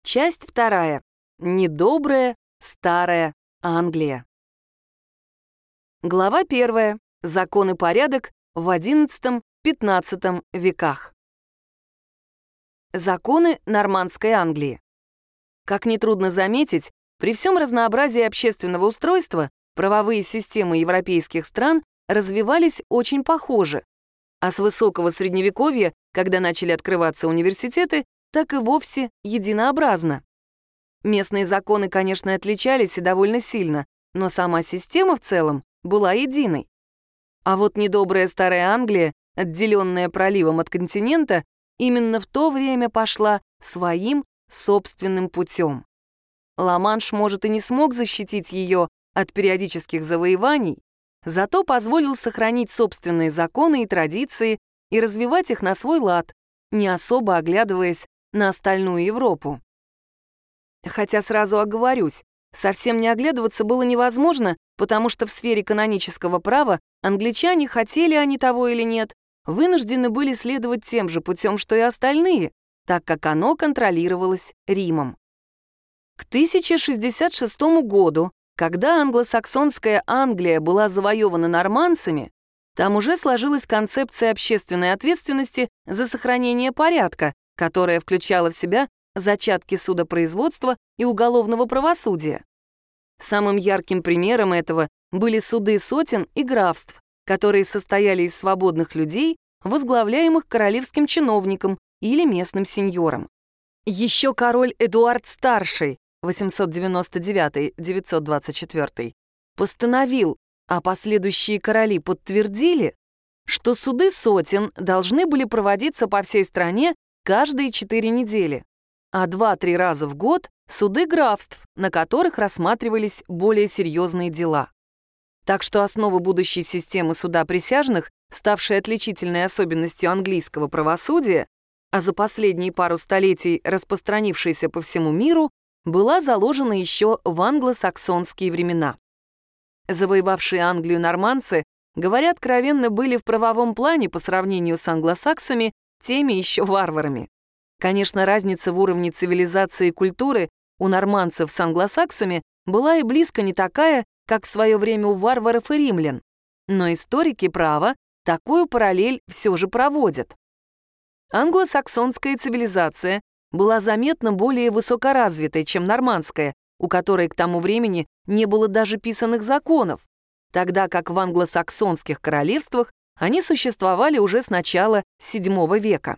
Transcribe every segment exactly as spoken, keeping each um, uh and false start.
Часть вторая. Недобрая старая Англия. Глава первая. Закон и порядок в одиннадцатом-пятнадцатом веках. Законы нормандской Англии. Как нетрудно заметить, при всем разнообразии общественного устройства правовые системы европейских стран развивались очень похоже, а с высокого средневековья, когда начали открываться университеты, так и вовсе единообразно. Местные законы, конечно, отличались и довольно сильно, но сама система в целом была единой. А вот недобрая старая Англия, отделенная проливом от континента, именно в то время пошла своим собственным путем. Ла-Манш, может, и не смог защитить ее от периодических завоеваний, зато позволил сохранить собственные законы и традиции и развивать их на свой лад, не особо оглядываясь на остальную Европу. Хотя сразу оговорюсь, совсем не оглядываться было невозможно, потому что в сфере канонического права англичане, хотели они того или нет, вынуждены были следовать тем же путем, что и остальные, так как оно контролировалось Римом. К тысяча шестьдесят шестому году, когда англосаксонская Англия была завоевана нормандцами, там уже сложилась концепция общественной ответственности за сохранение порядка, которая включала в себя зачатки судопроизводства и уголовного правосудия. Самым ярким примером этого были суды сотен и графств, которые состояли из свободных людей, возглавляемых королевским чиновником или местным сеньором. Еще король Эдуард Старший, восемьсот девяносто девятый — девятьсот двадцать четвёртый, постановил, а последующие короли подтвердили, что суды сотен должны были проводиться по всей стране каждые четыре недели, а два-три раза в год суды графств, на которых рассматривались более серьезные дела. Так что основу будущей системы суда присяжных, ставшей отличительной особенностью английского правосудия, а за последние пару столетий распространившейся по всему миру, была заложена еще в англосаксонские времена. Завоевавшие Англию нормандцы, говоря откровенно, были в правовом плане по сравнению с англосаксами теми еще варварами. Конечно, разница в уровне цивилизации и культуры у нормандцев с англосаксами была и близко не такая, как в свое время у варваров и римлян. Но историки права такую параллель все же проводят. Англосаксонская цивилизация была заметно более высокоразвитой, чем нормандская, у которой к тому времени не было даже писанных законов, тогда как в англосаксонских королевствах они существовали уже с начала седьмого века.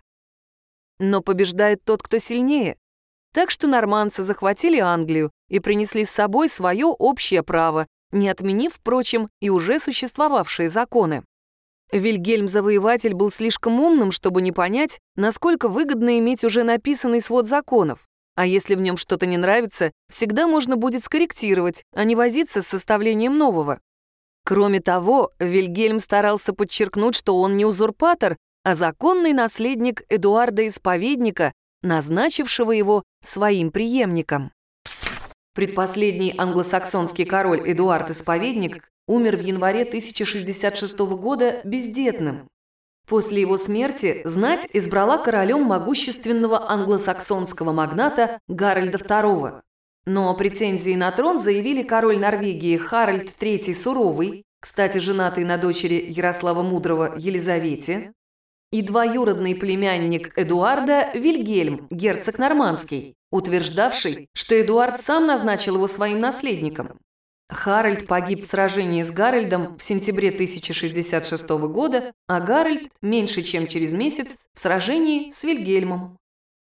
Но побеждает тот, кто сильнее. Так что нормандцы захватили Англию и принесли с собой свое общее право, не отменив, впрочем, и уже существовавшие законы. Вильгельм Завоеватель был слишком умным, чтобы не понять, насколько выгодно иметь уже написанный свод законов, а если в нем что-то не нравится, всегда можно будет скорректировать, а не возиться с составлением нового. Кроме того, Вильгельм старался подчеркнуть, что он не узурпатор, а законный наследник Эдуарда Исповедника, назначившего его своим преемником. Предпоследний англосаксонский король Эдуард Исповедник умер в январе тысяча шестьдесят шестого года бездетным. После его смерти знать избрала королем могущественного англосаксонского магната Гарольда второго. Но претензии на трон заявили король Норвегии Харальд третий Суровый, кстати, женатый на дочери Ярослава Мудрого Елизавете, и двоюродный племянник Эдуарда Вильгельм, герцог Нормандский, утверждавший, что Эдуард сам назначил его своим наследником. Харальд погиб в сражении с Гарольдом в сентябре тысяча шестьдесят шестого года, а Гарольд меньше чем через месяц в сражении с Вильгельмом.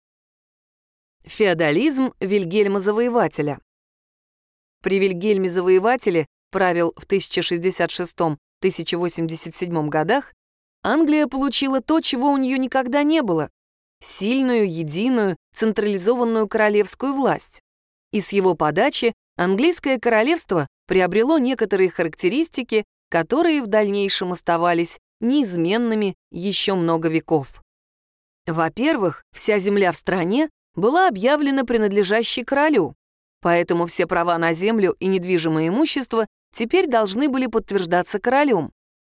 Феодализм Вильгельма Завоевателя. При Вильгельме Завоевателе, правил в тысяча шестьдесят шестом — тысяча восемьдесят седьмом годах, Англия получила то, чего у нее никогда не было — сильную, единую, централизованную королевскую власть. И с его подачи английское королевство приобрело некоторые характеристики, которые в дальнейшем оставались неизменными еще много веков. Во-первых, вся земля в стране была объявлена принадлежащей королю, поэтому все права на землю и недвижимое имущество теперь должны были подтверждаться королем.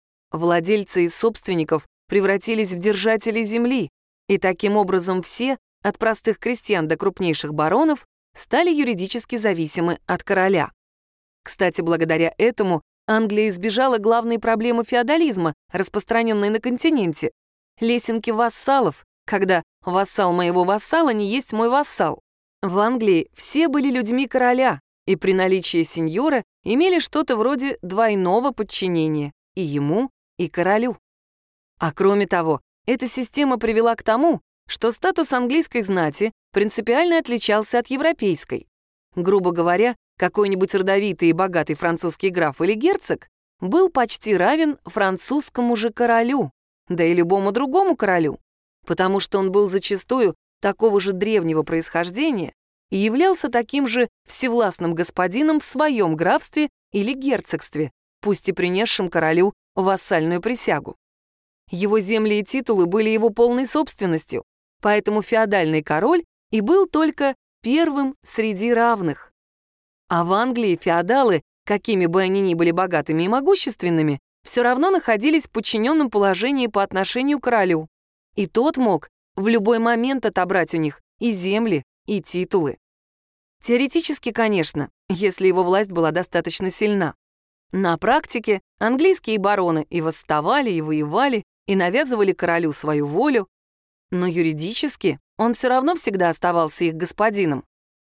Владельцы из собственников превратились в держателей земли, и таким образом все, от простых крестьян до крупнейших баронов, стали юридически зависимы от короля. Кстати, благодаря этому Англия избежала главной проблемы феодализма, распространенной на континенте — лесенки вассалов, когда «вассал моего вассала не есть мой вассал». В Англии все были людьми короля, и при наличии сеньора имели что-то вроде двойного подчинения и ему, и королю. А кроме того, эта система привела к тому, что статус английской знати принципиально отличался от европейской. Грубо говоря, какой-нибудь родовитый и богатый французский граф или герцог был почти равен французскому же королю, да и любому другому королю, потому что он был зачастую такого же древнего происхождения и являлся таким же всевластным господином в своем графстве или герцогстве, пусть и принесшим королю вассальную присягу. Его земли и титулы были его полной собственностью, поэтому феодальный король и был только первым среди равных. А в Англии феодалы, какими бы они ни были богатыми и могущественными, все равно находились в подчиненном положении по отношению к королю, и тот мог в любой момент отобрать у них и земли, и титулы. Теоретически, конечно, если его власть была достаточно сильна. На практике английские бароны и восставали, и воевали, и навязывали королю свою волю, но юридически он все равно всегда оставался их господином.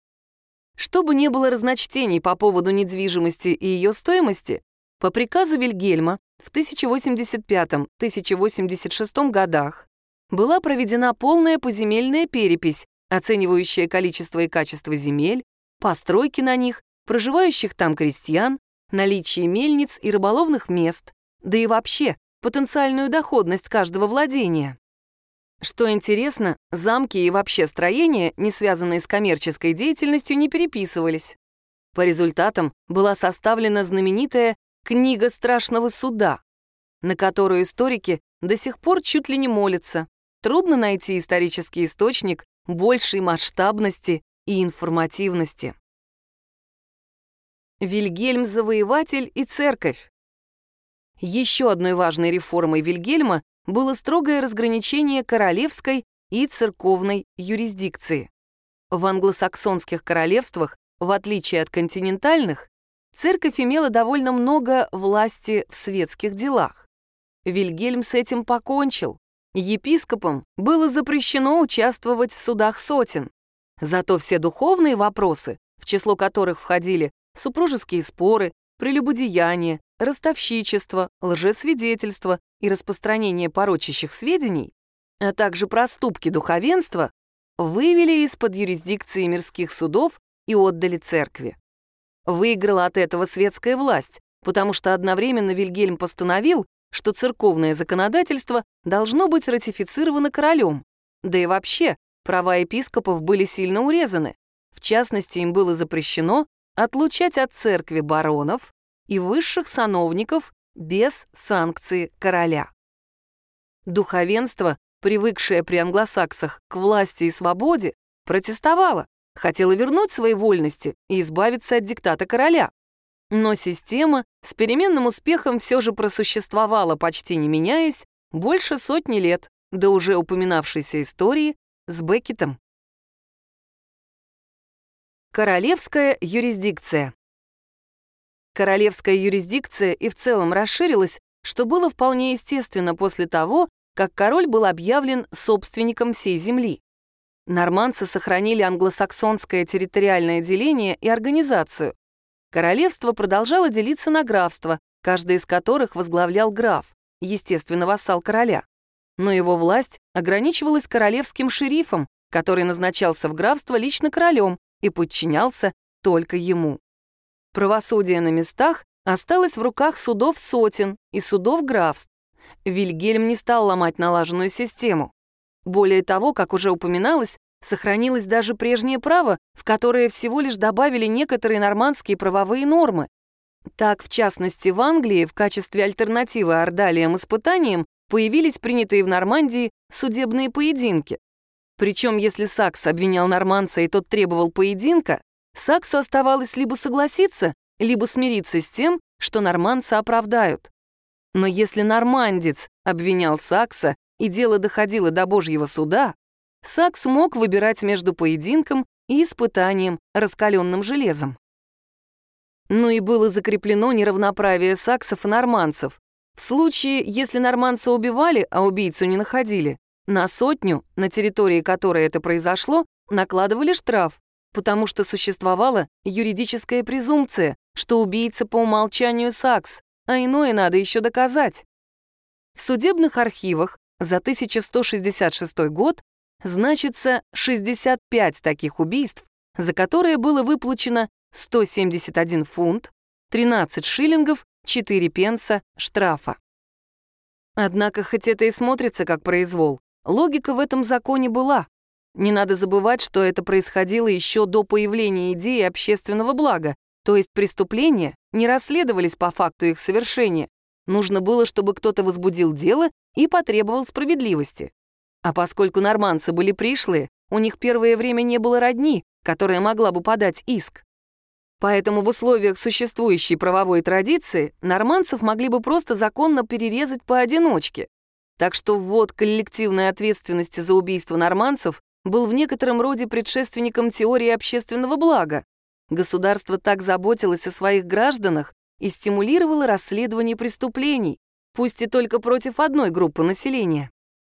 Чтобы не было разночтений по поводу недвижимости и ее стоимости, по приказу Вильгельма в тысяча восемьдесят пятом — тысяча восемьдесят шестом годах была проведена полная поземельная перепись, оценивающая количество и качество земель, постройки на них, проживающих там крестьян, наличие мельниц и рыболовных мест, да и вообще потенциальную доходность каждого владения. Что интересно, замки и вообще строения, не связанные с коммерческой деятельностью, не переписывались. По результатам была составлена знаменитая «Книга страшного суда», на которую историки до сих пор чуть ли не молятся. Трудно найти исторический источник большей масштабности и информативности. Вильгельм Завоеватель и церковь. Еще одной важной реформой Вильгельма было строгое разграничение королевской и церковной юрисдикции. В англосаксонских королевствах, в отличие от континентальных, церковь имела довольно много власти в светских делах. Вильгельм с этим покончил. Епископам было запрещено участвовать в судах сотен. Зато все духовные вопросы, в число которых входили супружеские споры, прелюбодеяние, ростовщичество, лжесвидетельство и распространение порочащих сведений, а также проступки духовенства, вывели из-под юрисдикции мирских судов и отдали церкви. Выиграла от этого светская власть, потому что одновременно Вильгельм постановил, что церковное законодательство должно быть ратифицировано королем, да и вообще права епископов были сильно урезаны. В частности, им было запрещено отлучать от церкви баронов и высших сановников без санкции короля. Духовенство, привыкшее при англосаксах к власти и свободе, протестовало, хотело вернуть свои вольности и избавиться от диктата короля. Но система с переменным успехом все же просуществовала, почти не меняясь, больше сотни лет, до уже упоминавшейся истории с Беккетом. Королевская юрисдикция. Королевская юрисдикция и в целом расширилась, что было вполне естественно после того, как король был объявлен собственником всей земли. Нормандцы сохранили англосаксонское территориальное деление и организацию. Королевство продолжало делиться на графства, каждое из которых возглавлял граф, естественно, вассал короля. Но его власть ограничивалась королевским шерифом, который назначался в графство лично королем и подчинялся только ему. Правосудие на местах осталось в руках судов сотен и судов графств. Вильгельм не стал ломать налаженную систему. Более того, как уже упоминалось, сохранилось даже прежнее право, в которое всего лишь добавили некоторые нормандские правовые нормы. Так, в частности, в Англии в качестве альтернативы ордалиям-испытаниям появились принятые в Нормандии судебные поединки. Причем, если сакс обвинял нормандца и тот требовал поединка, саксу оставалось либо согласиться, либо смириться с тем, что нормандца оправдают. Но если нормандец обвинял сакса и дело доходило до Божьего суда, Сакс мог выбирать между поединком и испытанием раскаленным железом. Ну и было закреплено неравноправие саксов и нормандцев. В случае, если нормандца убивали, а убийцу не находили, на сотню, на территории которой это произошло, накладывали штраф, потому что существовала юридическая презумпция, что убийца по умолчанию сакс, а иное надо еще доказать. В судебных архивах за тысяча сто шестьдесят шестой год значится шестьдесят пять таких убийств, за которые было выплачено сто семьдесят один фунт, тринадцать шиллингов, четыре пенса штрафа. Однако, хоть это и смотрится как произвол, логика в этом законе была. Не надо забывать, что это происходило еще до появления идеи общественного блага, то есть преступления не расследовались по факту их совершения. Нужно было, чтобы кто-то возбудил дело и потребовал справедливости. А поскольку нормандцы были пришлые, у них первое время не было родни, которая могла бы подать иск. Поэтому в условиях существующей правовой традиции нормандцев могли бы просто законно перерезать поодиночке. Так что ввод коллективной ответственности за убийство нормандцев был в некотором роде предшественником теории общественного блага. Государство так заботилось о своих гражданах и стимулировало расследование преступлений, пусть и только против одной группы населения.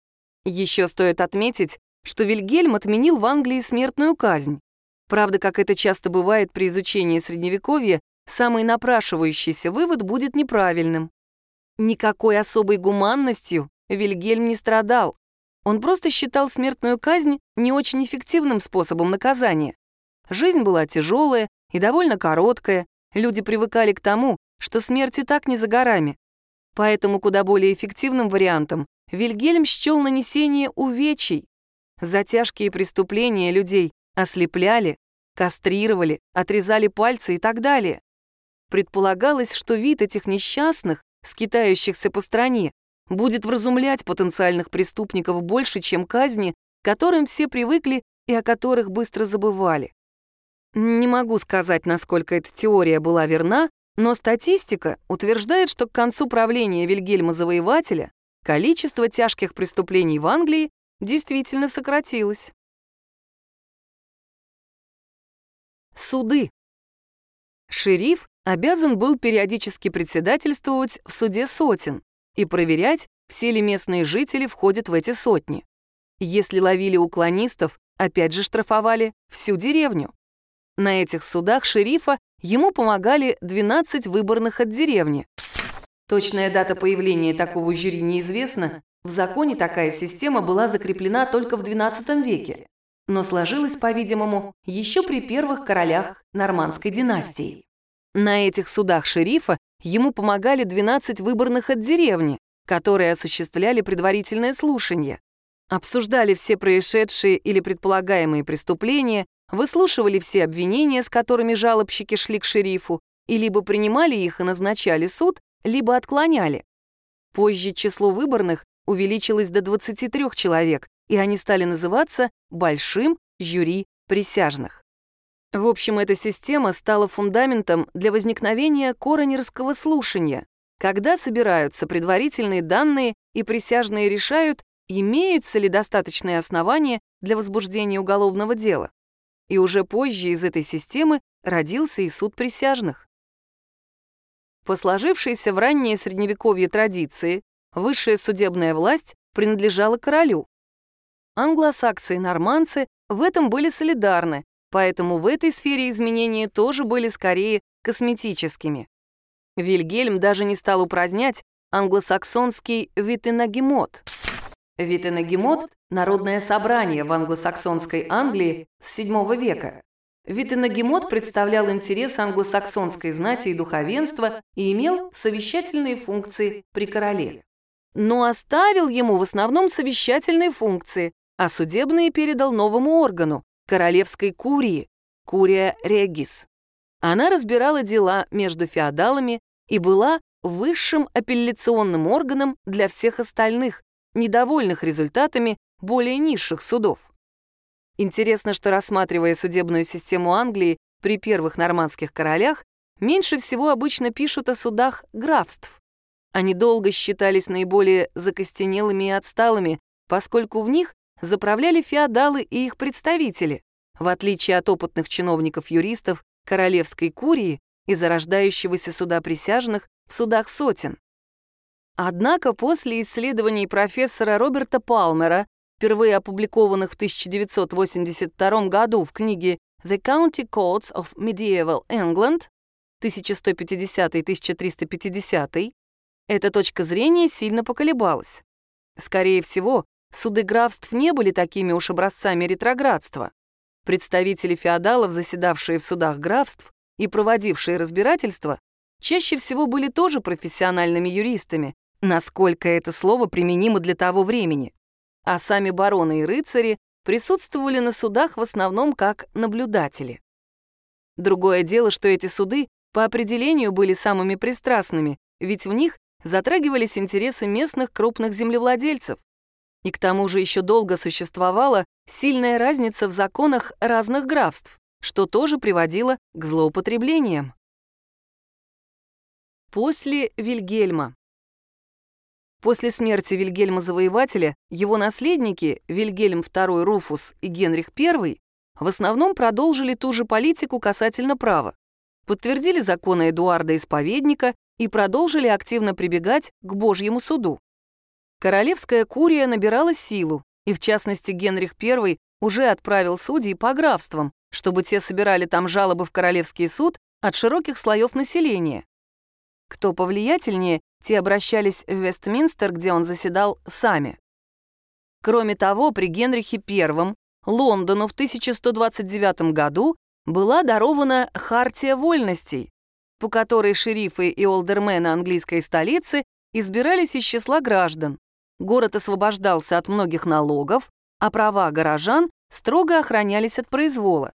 Еще стоит отметить, что Вильгельм отменил в Англии смертную казнь. Правда, как это часто бывает при изучении Средневековья, самый напрашивающийся вывод будет неправильным. Никакой особой гуманностью Вильгельм не страдал. Он просто считал смертную казнь не очень эффективным способом наказания. Жизнь была тяжелая и довольно короткая, люди привыкали к тому, что смерть и так не за горами. Поэтому куда более эффективным вариантом Вильгельм счел нанесение увечий. За тяжкие преступления людей ослепляли, кастрировали, отрезали пальцы и так далее. Предполагалось, что вид этих несчастных, скитающихся по стране, будет вразумлять потенциальных преступников больше, чем казни, к которым все привыкли и о которых быстро забывали. Не могу сказать, насколько эта теория была верна, но статистика утверждает, что к концу правления Вильгельма Завоевателя количество тяжких преступлений в Англии действительно сократилось. Суды. Шериф обязан был периодически председательствовать в суде сотен и проверять, все ли местные жители входят в эти сотни. Если ловили уклонистов, опять же штрафовали всю деревню. На этих судах шерифа ему помогали двенадцать выборных от деревни. Точная дата появления такого жюри неизвестна, в законе такая система была закреплена только в двенадцатом веке, но сложилась, по-видимому, еще при первых королях нормандской династии. На этих судах шерифа ему помогали двенадцать выборных от деревни, которые осуществляли предварительное слушание, обсуждали все происшедшие или предполагаемые преступления, выслушивали все обвинения, с которыми жалобщики шли к шерифу, и либо принимали их и назначали суд, либо отклоняли. Позже число выборных увеличилось до двадцати трёх человек, и они стали называться большим жюри присяжных. В общем, эта система стала фундаментом для возникновения коронерского слушания, когда собираются предварительные данные и присяжные решают, имеются ли достаточные основания для возбуждения уголовного дела. И уже позже из этой системы родился и суд присяжных. По сложившейся в раннее Средневековье традиции, высшая судебная власть принадлежала королю. Англосаксы и нормандцы в этом были солидарны, поэтому в этой сфере изменения тоже были скорее косметическими. Вильгельм даже не стал упразднять англосаксонский виттенагемот. Виттенагемот — народное собрание в англосаксонской Англии с седьмого века. Виттенагемот представлял интерес англосаксонской знати и духовенства и имел совещательные функции при короле. Но оставил ему в основном совещательные функции, а судебные передал новому органу — королевской курии, курия регис. Она разбирала дела между феодалами и была высшим апелляционным органом для всех остальных, недовольных результатами более низших судов. Интересно, что, рассматривая судебную систему Англии при первых нормандских королях, меньше всего обычно пишут о судах графств. Они долго считались наиболее закостенелыми и отсталыми, поскольку в них заправляли феодалы и их представители, в отличие от опытных чиновников-юристов королевской курии и зарождающегося суда присяжных в судах сотен. Однако после исследований профессора Роберта Палмера, впервые опубликованных в тысяча девятьсот восемьдесят втором году в книге «The County Courts of Medieval England» тысяча сто пятидесятый — тысяча триста пятидесятый, эта точка зрения сильно поколебалась. Скорее всего, суды графств не были такими уж образцами ретроградства. Представители феодалов, заседавшие в судах графств и проводившие разбирательства, чаще всего были тоже профессиональными юристами, насколько это слово применимо для того времени. А сами бароны и рыцари присутствовали на судах в основном как наблюдатели. Другое дело, что эти суды по определению были самыми пристрастными, ведь в них затрагивались интересы местных крупных землевладельцев. И к тому же еще долго существовала сильная разница в законах разных графств, что тоже приводило к злоупотреблениям. После Вильгельма. После смерти Вильгельма Завоевателя его наследники Вильгельм второй Руфус и Генрих первый в основном продолжили ту же политику касательно права, подтвердили законы Эдуарда Исповедника и продолжили активно прибегать к Божьему суду. Королевская курия набирала силу, и в частности Генрих первый уже отправил судей по графствам, чтобы те собирали там жалобы в Королевский суд от широких слоев населения. Кто повлиятельнее, те обращались в Вестминстер, где он заседал, сами. Кроме того, при Генрихе первом Лондону в тысяча сто двадцать девятом году была дарована Хартия вольностей, по которой шерифы и олдермены английской столицы избирались из числа граждан. Город освобождался от многих налогов, а права горожан строго охранялись от произвола.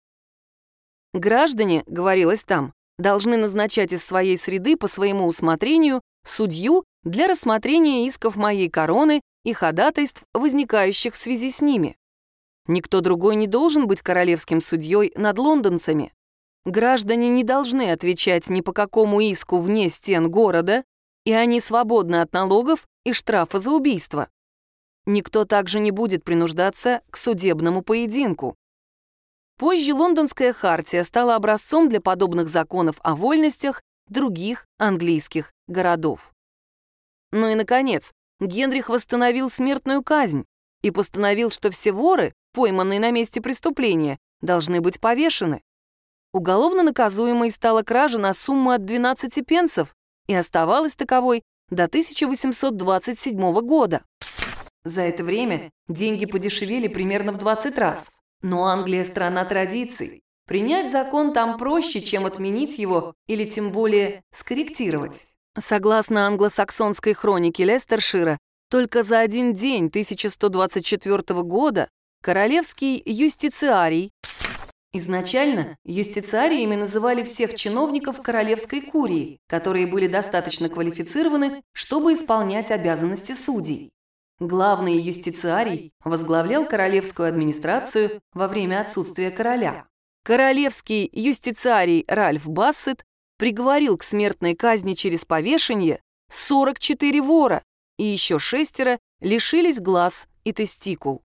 Граждане, говорилось там, должны назначать из своей среды по своему усмотрению судью для рассмотрения исков моей короны и ходатайств, возникающих в связи с ними. Никто другой не должен быть королевским судьей над лондонцами. Граждане не должны отвечать ни по какому иску вне стен города, и они свободны от налогов и штрафа за убийство. Никто также не будет принуждаться к судебному поединку. Позже Лондонская хартия стала образцом для подобных законов о вольностях других английских городов. Ну и, наконец, Генрих восстановил смертную казнь и постановил, что все воры, пойманные на месте преступления, должны быть повешены. Уголовно наказуемой стала кража на сумму от двенадцати пенсов и оставалась таковой до тысяча восемьсот двадцать седьмого года. За это время деньги подешевели примерно в двадцать раз. Но Англия — страна традиций. Принять закон там проще, чем отменить его или тем более скорректировать. Согласно англосаксонской хронике Лестершира, только за один день тысяча сто двадцать четвёртого года королевский юстициарий. Изначально юстициариями называли всех чиновников королевской курии, которые были достаточно квалифицированы, чтобы исполнять обязанности судей. Главный юстициарий возглавлял королевскую администрацию во время отсутствия короля. Королевский юстициарий Ральф Бассет приговорил к смертной казни через повешение сорок четыре вора, и еще шестеро лишились глаз и тестикул.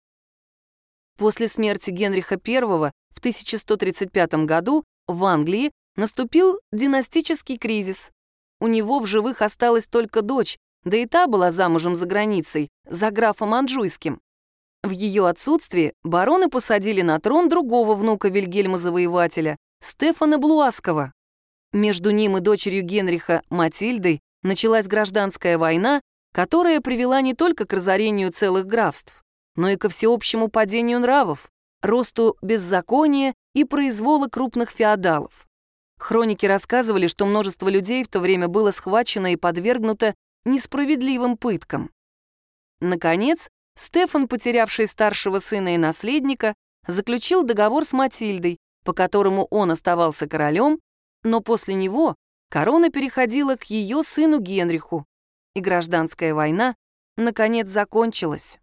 После смерти Генриха первого в тысяча сто тридцать пятом году в Англии наступил династический кризис. У него в живых осталась только дочь, да и та была замужем за границей, за графом Анжуйским. В ее отсутствие бароны посадили на трон другого внука Вильгельма Завоевателя, Стефана Блуаского. Между ним и дочерью Генриха, Матильдой, началась гражданская война, которая привела не только к разорению целых графств, но и ко всеобщему падению нравов, росту беззакония и произвола крупных феодалов. Хроники рассказывали, что множество людей в то время было схвачено и подвергнуто несправедливым пыткам. Наконец, Стефан, потерявший старшего сына и наследника, заключил договор с Матильдой, по которому он оставался королем, но после него корона переходила к ее сыну Генриху, и гражданская война, наконец, закончилась.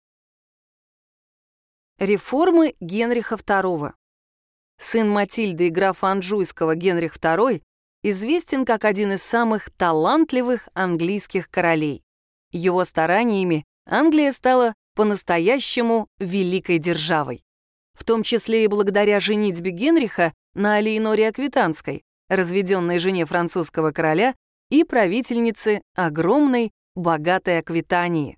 Реформы Генриха второго. Сын Матильды и графа Анжуйского Генрих второй известен как один из самых талантливых английских королей. Его стараниями Англия стала по-настоящему великой державой. В том числе и благодаря женитьбе Генриха на Алеиноре Аквитанской, разведенной жене французского короля и правительнице огромной, богатой Аквитании.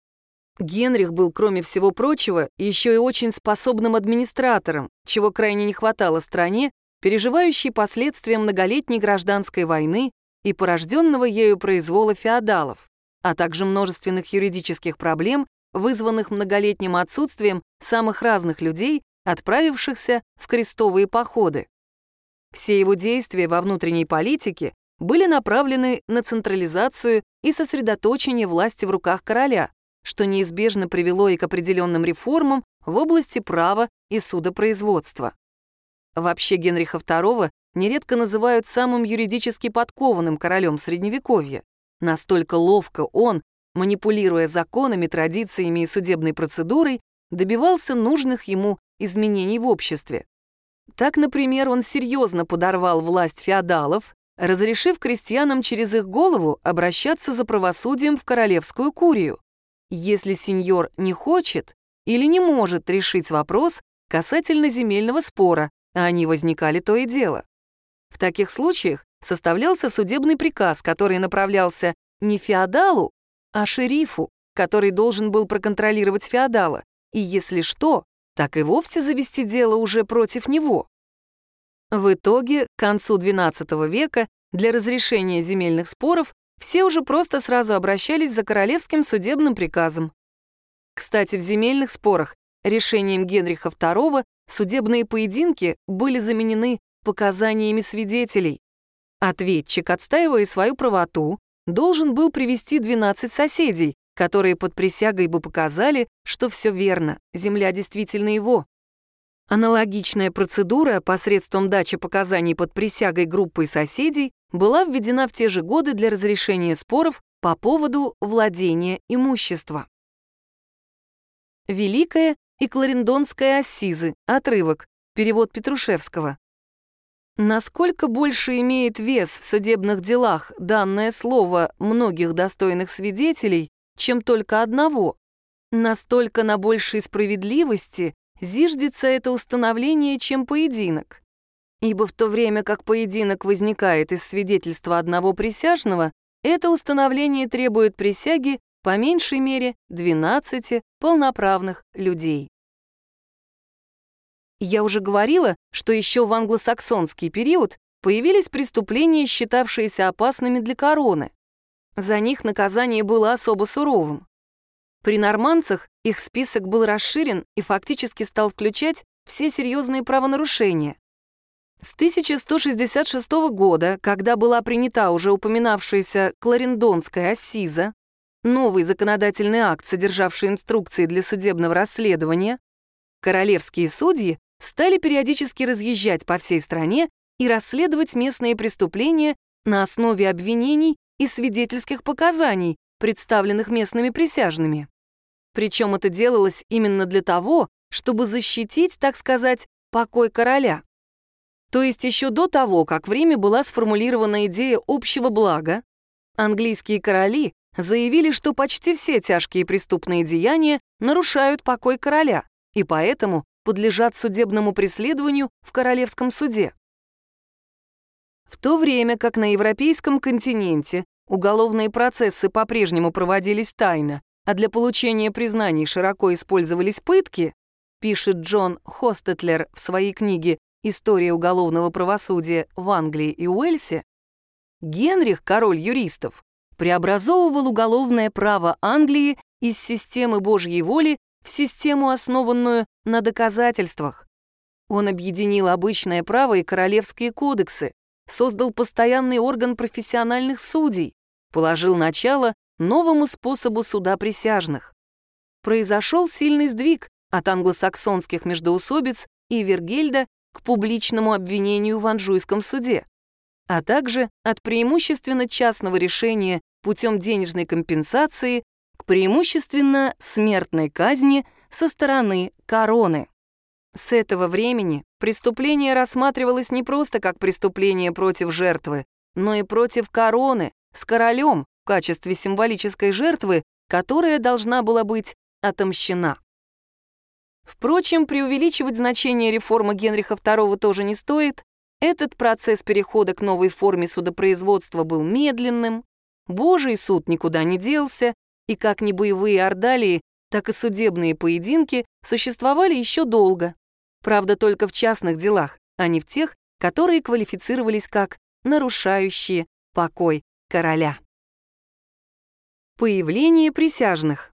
Генрих был, кроме всего прочего, еще и очень способным администратором, чего крайне не хватало стране, переживающей последствия многолетней гражданской войны и порожденного ею произвола феодалов, а также множественных юридических проблем, вызванных многолетним отсутствием самых разных людей, отправившихся в крестовые походы. Все его действия во внутренней политике были направлены на централизацию и сосредоточение власти в руках короля, что неизбежно привело и к определенным реформам в области права и судопроизводства. Вообще Генриха второго нередко называют самым юридически подкованным королем Средневековья. Настолько ловко он, манипулируя законами, традициями и судебной процедурой, добивался нужных ему изменений в обществе. Так, например, он серьезно подорвал власть феодалов, разрешив крестьянам через их голову обращаться за правосудием в королевскую курию, если сеньор не хочет или не может решить вопрос касательно земельного спора, а они возникали то и дело. В таких случаях составлялся судебный приказ, который направлялся не феодалу, а шерифу, который должен был проконтролировать феодала, и если что, так и вовсе завести дело уже против него. В итоге, к концу двенадцатого века для разрешения земельных споров все уже просто сразу обращались за королевским судебным приказом. Кстати, в земельных спорах решением Генриха второго судебные поединки были заменены показаниями свидетелей. Ответчик, отстаивая свою правоту, должен был привести двенадцать соседей, которые под присягой бы показали, что все верно, земля действительно его. Аналогичная процедура посредством дачи показаний под присягой группой соседей была введена в те же годы для разрешения споров по поводу владения имущества. Великая и Кларендонская ассизы. Отрывок. Перевод Петрушевского. Насколько больше имеет вес в судебных делах данное слово многих достойных свидетелей, чем только одного, настолько на большей справедливости зиждется это установление, чем поединок. Ибо в то время как поединок возникает из свидетельства одного присяжного, это установление требует присяги по меньшей мере двенадцати полноправных людей. Я уже говорила, что еще в англосаксонский период появились преступления, считавшиеся опасными для короны. За них наказание было особо суровым. При нормандцах их список был расширен и фактически стал включать все серьезные правонарушения. С тысяча сто шестьдесят шестого года, когда была принята уже упоминавшаяся Кларендонская ассиза, новый законодательный акт, содержавший инструкции для судебного расследования, королевские судьи стали периодически разъезжать по всей стране и расследовать местные преступления на основе обвинений и свидетельских показаний, представленных местными присяжными. Причем это делалось именно для того, чтобы защитить, так сказать, покой короля. То есть еще до того, как в Риме была сформулирована идея общего блага, английские короли заявили, что почти все тяжкие преступные деяния нарушают покой короля и поэтому подлежат судебному преследованию в королевском суде. В то время как на европейском континенте уголовные процессы по-прежнему проводились тайно, а для получения признаний широко использовались пытки, пишет Джон Хостетлер в своей книге «История уголовного правосудия в Англии и Уэльсе», Генрих, король юристов, преобразовывал уголовное право Англии из системы Божьей воли в систему, основанную на доказательствах. Он объединил обычное право и королевские кодексы, создал постоянный орган профессиональных судей, положил начало новому способу суда присяжных. Произошел сильный сдвиг от англосаксонских междоусобиц и Вергельда к публичному обвинению в Анжуйском суде, а также от преимущественно частного решения путем денежной компенсации к преимущественно смертной казни со стороны короны. С этого времени преступление рассматривалось не просто как преступление против жертвы, но и против короны, с королем в качестве символической жертвы, которая должна была быть отомщена. Впрочем, преувеличивать значение реформы Генриха второго тоже не стоит. Этот процесс перехода к новой форме судопроизводства был медленным, Божий суд никуда не делся, и как ни боевые ордалии, так и судебные поединки существовали еще долго. Правда, только в частных делах, а не в тех, которые квалифицировались как нарушающие покой короля. Появление присяжных.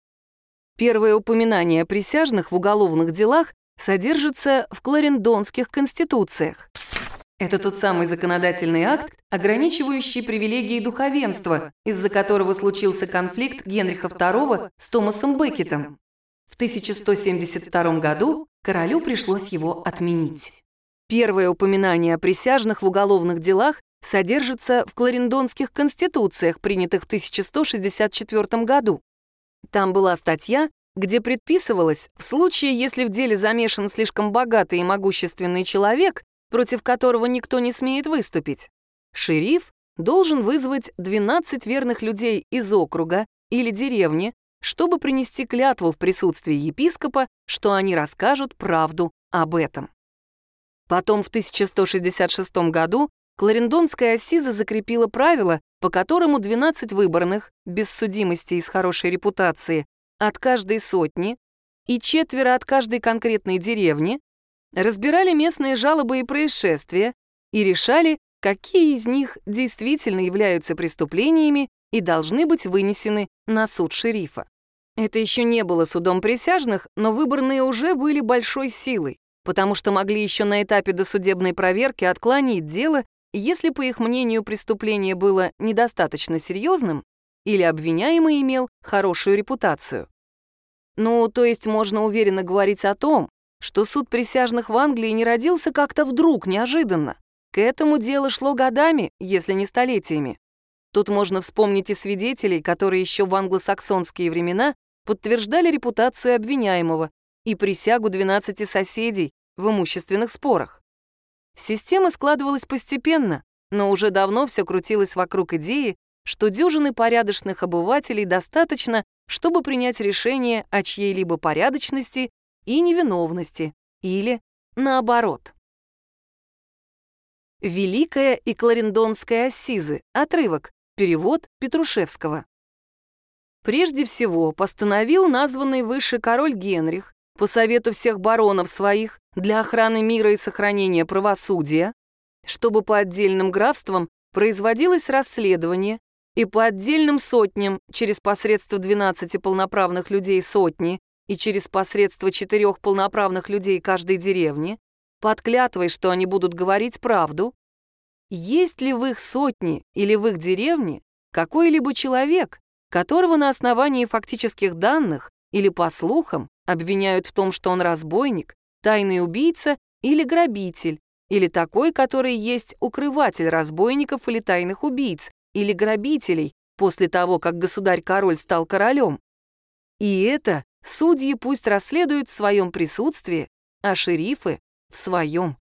Первое упоминание о присяжных в уголовных делах содержится в Кларендонских конституциях. Это тот самый законодательный акт, ограничивающий привилегии духовенства, из-за которого случился конфликт Генриха второго с Томасом Беккетом. В тысяча сто семьдесят втором году королю пришлось его отменить. Первое упоминание о присяжных в уголовных делах содержится в Кларендонских конституциях, принятых в тысяча сто шестьдесят четвёртом году. Там была статья, где предписывалось, в случае, если в деле замешан слишком богатый и могущественный человек, против которого никто не смеет выступить, шериф должен вызвать двенадцать верных людей из округа или деревни, чтобы принести клятву в присутствии епископа, что они расскажут правду об этом. Потом в тысяча сто шестьдесят шестом году Кларендонская ассиза закрепила правило, по которому двенадцать выборных, без судимости и с хорошей репутацией, от каждой сотни и четверо от каждой конкретной деревни разбирали местные жалобы и происшествия и решали, какие из них действительно являются преступлениями и должны быть вынесены на суд шерифа. Это еще не было судом присяжных, но выборные уже были большой силой, потому что могли еще на этапе досудебной проверки отклонить дело, если, по их мнению, преступление было недостаточно серьезным или обвиняемый имел хорошую репутацию. Ну, то есть можно уверенно говорить о том, что суд присяжных в Англии не родился как-то вдруг, неожиданно. К этому дело шло годами, если не столетиями. Тут можно вспомнить и свидетелей, которые еще в англосаксонские времена подтверждали репутацию обвиняемого и присягу двенадцати соседей в имущественных спорах. Система складывалась постепенно, но уже давно все крутилось вокруг идеи, что дюжины порядочных обывателей достаточно, чтобы принять решение о чьей-либо порядочности и невиновности, или наоборот. Великая и Кларендонская ассизы. Отрывок. Перевод Петрушевского. Прежде всего, постановил названный выше король Генрих, по совету всех баронов своих, для охраны мира и сохранения правосудия, чтобы по отдельным графствам производилось расследование и по отдельным сотням через посредство двенадцати полноправных людей сотни и через посредство четырех полноправных людей каждой деревни, под клятвой, что они будут говорить правду, есть ли в их сотне или в их деревне какой-либо человек, которого на основании фактических данных или по слухам обвиняют в том, что он разбойник, тайный убийца или грабитель, или такой, который есть укрыватель разбойников или тайных убийц, или грабителей после того, как государь-король стал королем. И это судьи пусть расследуют в своем присутствии, а шерифы — в своем.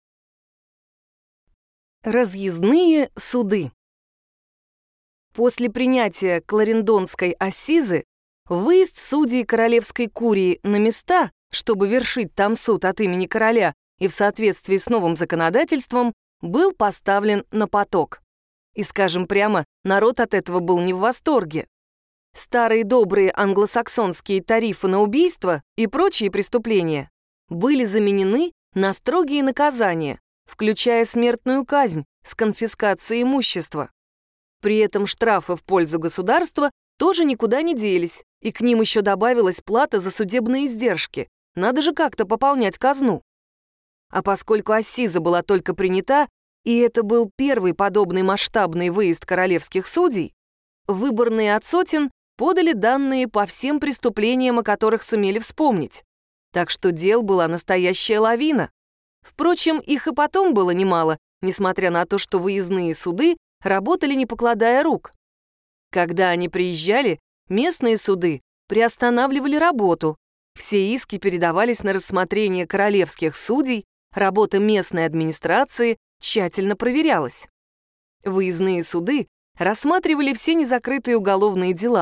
Разъездные суды. После принятия Кларендонской ассизы выезд судей королевской курии на места, чтобы вершить там суд от имени короля и в соответствии с новым законодательством, был поставлен на поток. И, скажем прямо, народ от этого был не в восторге. Старые добрые англосаксонские тарифы на убийство и прочие преступления были заменены на строгие наказания, включая смертную казнь с конфискацией имущества. При этом штрафы в пользу государства тоже никуда не делись, и к ним еще добавилась плата за судебные издержки. Надо же как-то пополнять казну. А поскольку ассиза была только принята, и это был первый подобный масштабный выезд королевских судей, выборные от сотен подали данные по всем преступлениям, о которых сумели вспомнить. Так что дел была настоящая лавина. Впрочем, их и потом было немало, несмотря на то, что выездные суды работали не покладая рук. Когда они приезжали, местные суды приостанавливали работу, все иски передавались на рассмотрение королевских судей, работа местной администрации тщательно проверялась. Выездные суды рассматривали все незакрытые уголовные дела,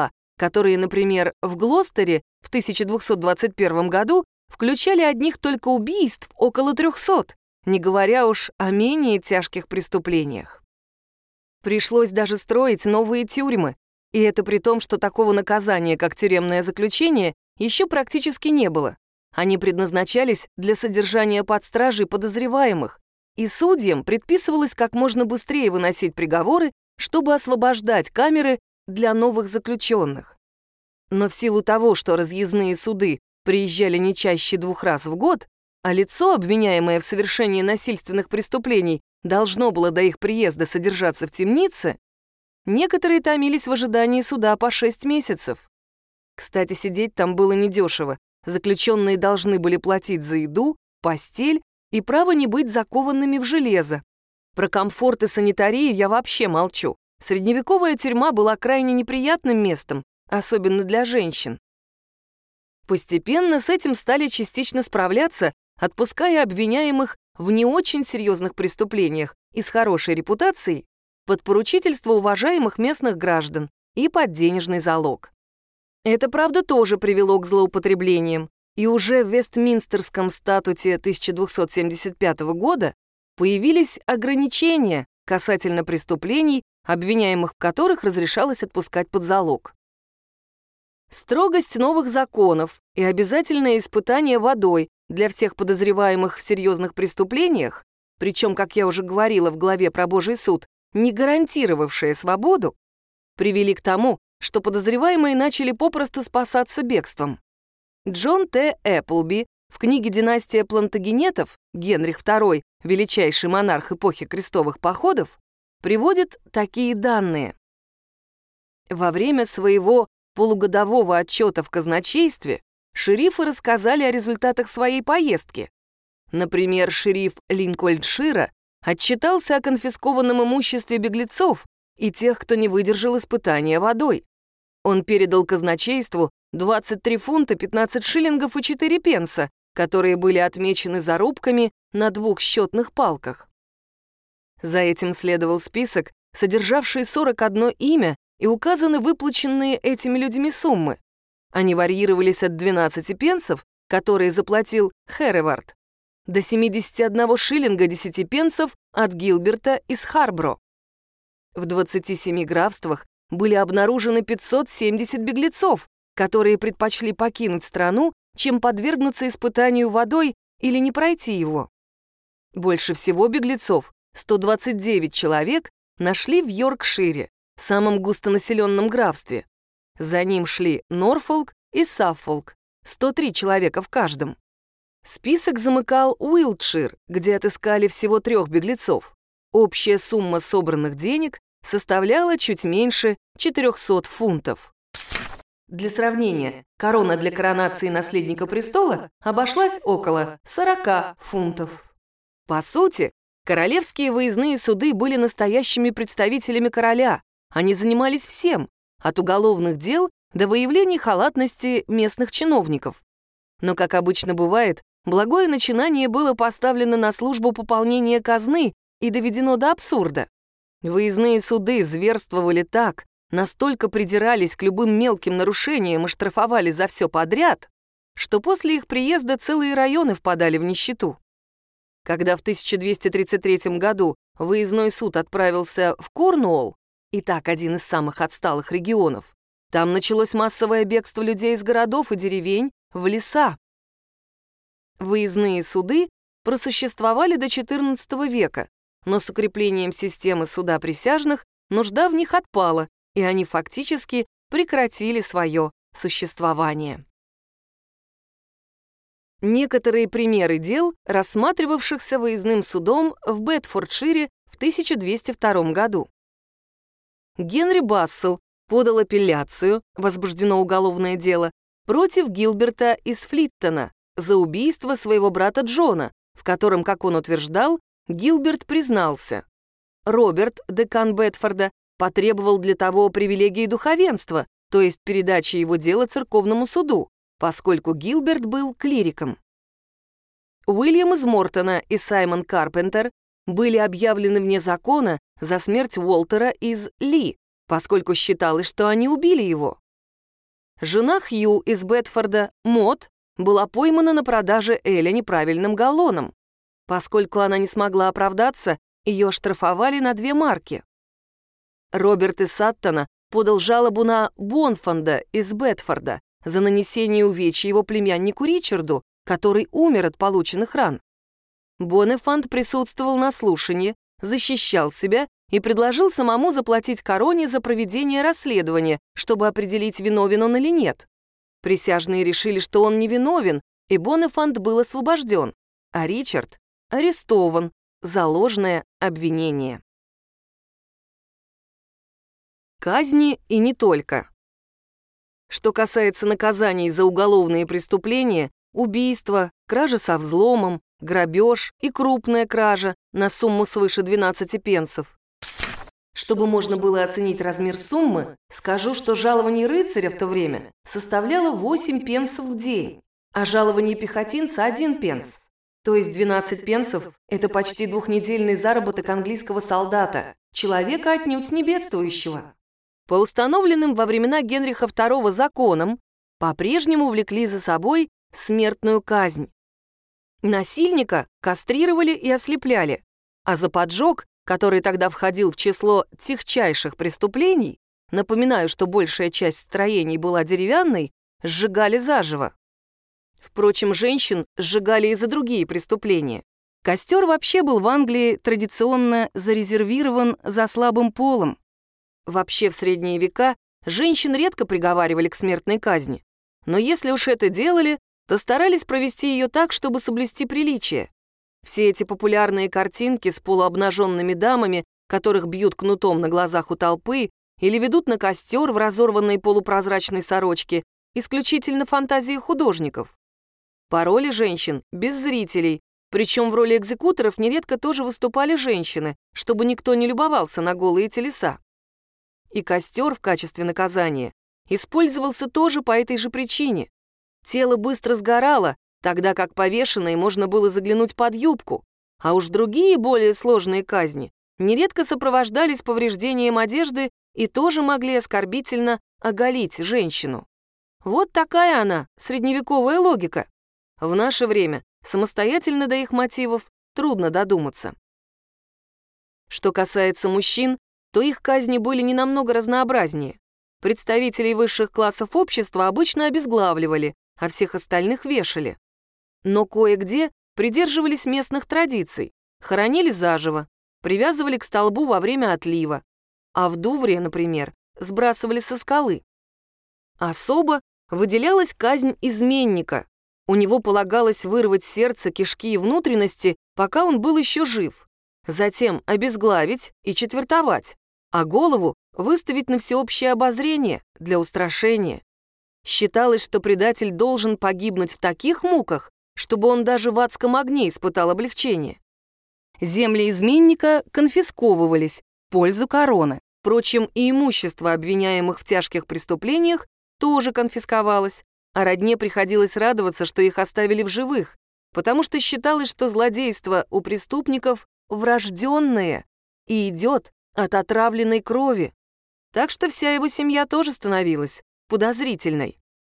которые, например, в Глостере в тысяча двести двадцать первом году включали одних только убийств около трехсот, не говоря уж о менее тяжких преступлениях. Пришлось даже строить новые тюрьмы, и это при том, что такого наказания, как тюремное заключение, еще практически не было. Они предназначались для содержания под стражей подозреваемых, и судьям предписывалось как можно быстрее выносить приговоры, чтобы освобождать камеры для новых заключенных. Но в силу того, что разъездные суды приезжали не чаще двух раз в год, а лицо, обвиняемое в совершении насильственных преступлений, должно было до их приезда содержаться в темнице, некоторые томились в ожидании суда по шесть месяцев. Кстати, сидеть там было недешево. Заключенные должны были платить за еду, постель и право не быть закованными в железо. Про комфорт и санитарию я вообще молчу. Средневековая тюрьма была крайне неприятным местом, особенно для женщин. Постепенно с этим стали частично справляться, отпуская обвиняемых в не очень серьезных преступлениях и с хорошей репутацией под поручительство уважаемых местных граждан и под денежный залог. Это, правда, тоже привело к злоупотреблениям, и уже в Вестминстерском статуте тысяча двести семьдесят пятого года появились ограничения касательно преступлений, обвиняемых в которых разрешалось отпускать под залог. Строгость новых законов и обязательное испытание водой для всех подозреваемых в серьезных преступлениях, причем, как я уже говорила в главе про Божий суд, не гарантировавшие свободу, привели к тому, что подозреваемые начали попросту спасаться бегством. Джон Т. Эпплби в книге «Династия Плантагенетов» Генрих второй, величайший монарх эпохи крестовых походов, приводит такие данные. Во время своего полугодового отчета в казначействе шерифы рассказали о результатах своей поездки. Например, шериф Линкольншира отчитался о конфискованном имуществе беглецов и тех, кто не выдержал испытания водой. Он передал казначейству двадцать три фунта пятнадцать шиллингов и четыре пенса, которые были отмечены зарубками на двух счетных палках. За этим следовал список, содержавший сорок одно имя, и указаны выплаченные этими людьми суммы. Они варьировались от двенадцати пенсов, которые заплатил Херевард, до семидесяти одного шиллинга десяти пенсов от Гилберта из Харбро. В двадцати семи графствах были обнаружены пятьсот семьдесят беглецов, которые предпочли покинуть страну, чем подвергнуться испытанию водой или не пройти его. Больше всего беглецов, сто двадцать девять человек, нашли в Йоркшире, самом густонаселенном графстве. За ним шли Норфолк и Саффолк, сто три человека в каждом. Список замыкал Уилтшир, где отыскали всего трех беглецов. Общая сумма собранных денег составляла чуть меньше четырехсот фунтов. Для сравнения, корона для коронации наследника престола обошлась около сорока фунтов. По сути, королевские выездные суды были настоящими представителями короля. Они занимались всем, от уголовных дел до выявления халатности местных чиновников. Но, как обычно бывает, благое начинание было поставлено на службу пополнения казны и доведено до абсурда. Выездные суды зверствовали так, настолько придирались к любым мелким нарушениям и штрафовали за все подряд, что после их приезда целые районы впадали в нищету. Когда в тысяча двести тридцать третьем году выездной суд отправился в Корнуолл, и так один из самых отсталых регионов, там началось массовое бегство людей из городов и деревень в леса. Выездные суды просуществовали до четырнадцатого века, но с укреплением системы суда присяжных нужда в них отпала, и они фактически прекратили свое существование. Некоторые примеры дел, рассматривавшихся выездным судом в Бедфордшире в тысяча двести втором году. Генри Бассел подал апелляцию, возбуждено уголовное дело, против Гилберта из Флиттона за убийство своего брата Джона, в котором, как он утверждал, Гилберт признался. Роберт, декан Бедфорда, потребовал для того привилегии духовенства, то есть передачи его дела церковному суду, поскольку Гилберт был клириком. Уильям из Мортона и Саймон Карпентер были объявлены вне закона за смерть Уолтера из Ли, поскольку считалось, что они убили его. жена Хью из Бетфорда, Мот, была поймана на продаже Эля неправильным галлоном. Поскольку она не смогла оправдаться, ее оштрафовали на две марки. Роберт из Саттона подал жалобу на Бонфанда из Бетфорда за нанесение увечья его племяннику Ричарду, который умер от полученных ран. Бонефанд присутствовал на слушании, защищал себя и предложил самому заплатить короне за проведение расследования, чтобы определить, виновен он или нет. Присяжные решили, что он невиновен, и Бонефанд был освобожден, а Ричард арестован за ложное обвинение. Казни и не только. Что касается наказаний за уголовные преступления, убийство, кража со взломом, грабеж и крупная кража на сумму свыше двенадцати пенсов. Чтобы можно было оценить размер суммы, скажу, что жалование рыцаря в то время составляло восемь пенсов в день, а жалование пехотинца – один пенс. То есть двенадцать пенсов – это почти двухнедельный заработок английского солдата, человека отнюдь не бедствующего. По установленным во времена Генриха второго законам по-прежнему влекли за собой смертную казнь. Насильника кастрировали и ослепляли, а за поджог, который тогда входил в число тихчайших преступлений, напоминаю, что большая часть строений была деревянной, сжигали заживо. Впрочем, женщин сжигали и за другие преступления. Костер вообще был в Англии традиционно зарезервирован за слабым полом. Вообще в средние века женщин редко приговаривали к смертной казни, но если уж это делали, то старались провести ее так, чтобы соблюсти приличие. Все эти популярные картинки с полуобнаженными дамами, которых бьют кнутом на глазах у толпы или ведут на костер в разорванной полупрозрачной сорочке, исключительно фантазии художников. По роли женщин без зрителей, причем в роли экзекуторов нередко тоже выступали женщины, чтобы никто не любовался на голые телеса. И костер в качестве наказания использовался тоже по этой же причине. Тело быстро сгорало, тогда как повешенной можно было заглянуть под юбку, а уж другие более сложные казни нередко сопровождались повреждением одежды и тоже могли оскорбительно оголить женщину. Вот такая она, средневековая логика. В наше время самостоятельно до их мотивов трудно додуматься. Что касается мужчин, то их казни были не намного разнообразнее. Представителей высших классов общества обычно обезглавливали, а всех остальных вешали. Но кое-где придерживались местных традиций, хоронили заживо, привязывали к столбу во время отлива, а в Дувре, например, сбрасывали со скалы. Особо выделялась казнь изменника. У него полагалось вырвать сердце, кишки и внутренности, пока он был еще жив, затем обезглавить и четвертовать, а голову выставить на всеобщее обозрение для устрашения. Считалось, что предатель должен погибнуть в таких муках, чтобы он даже в адском огне испытал облегчение. Земли изменника конфисковывались в пользу короны. Впрочем, и имущество обвиняемых в тяжких преступлениях тоже конфисковалось, а родне приходилось радоваться, что их оставили в живых, потому что считалось, что злодейство у преступников врожденное и идет от отравленной крови. Так что вся его семья тоже становилась подозрительной.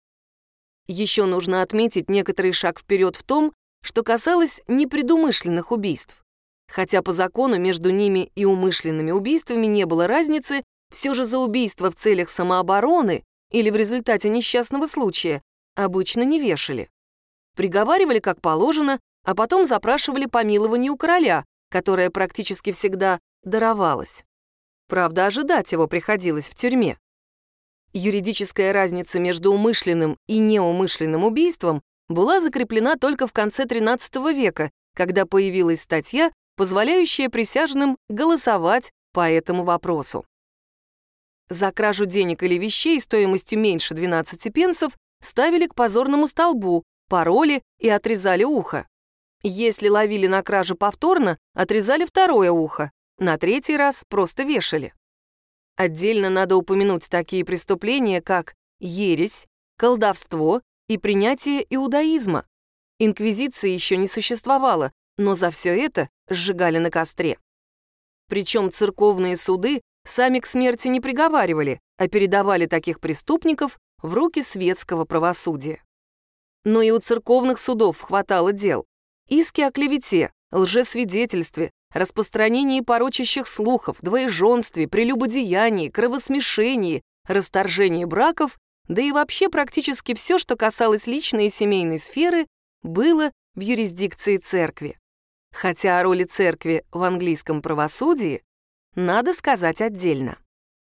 Еще нужно отметить некоторый шаг вперед в том, что касалось непредумышленных убийств. Хотя по закону между ними и умышленными убийствами не было разницы, все же за убийство в целях самообороны или в результате несчастного случая обычно не вешали. Приговаривали как положено, а потом запрашивали помилование у короля, которое практически всегда даровалось. Правда, ожидать его приходилось в тюрьме. Юридическая разница между умышленным и неумышленным убийством была закреплена только в конце тринадцатого века, когда появилась статья, позволяющая присяжным голосовать по этому вопросу. За кражу денег или вещей стоимостью меньше двенадцати пенсов ставили к позорному столбу, пароли и отрезали ухо. Если ловили на краже повторно, отрезали второе ухо, на третий раз просто вешали. Отдельно надо упомянуть такие преступления, как ересь, колдовство и принятие иудаизма. Инквизиции еще не существовало, но за все это сжигали на костре. Причем церковные суды сами к смерти не приговаривали, а передавали таких преступников в руки светского правосудия. Но и у церковных судов хватало дел. Иски о клевете, лжесвидетельстве, распространении порочащих слухов, двоеженстве, прелюбодеянии, кровосмешении, расторжении браков, да и вообще практически все, что касалось личной и семейной сферы, было в юрисдикции церкви. Хотя о роли церкви в английском правосудии надо сказать отдельно.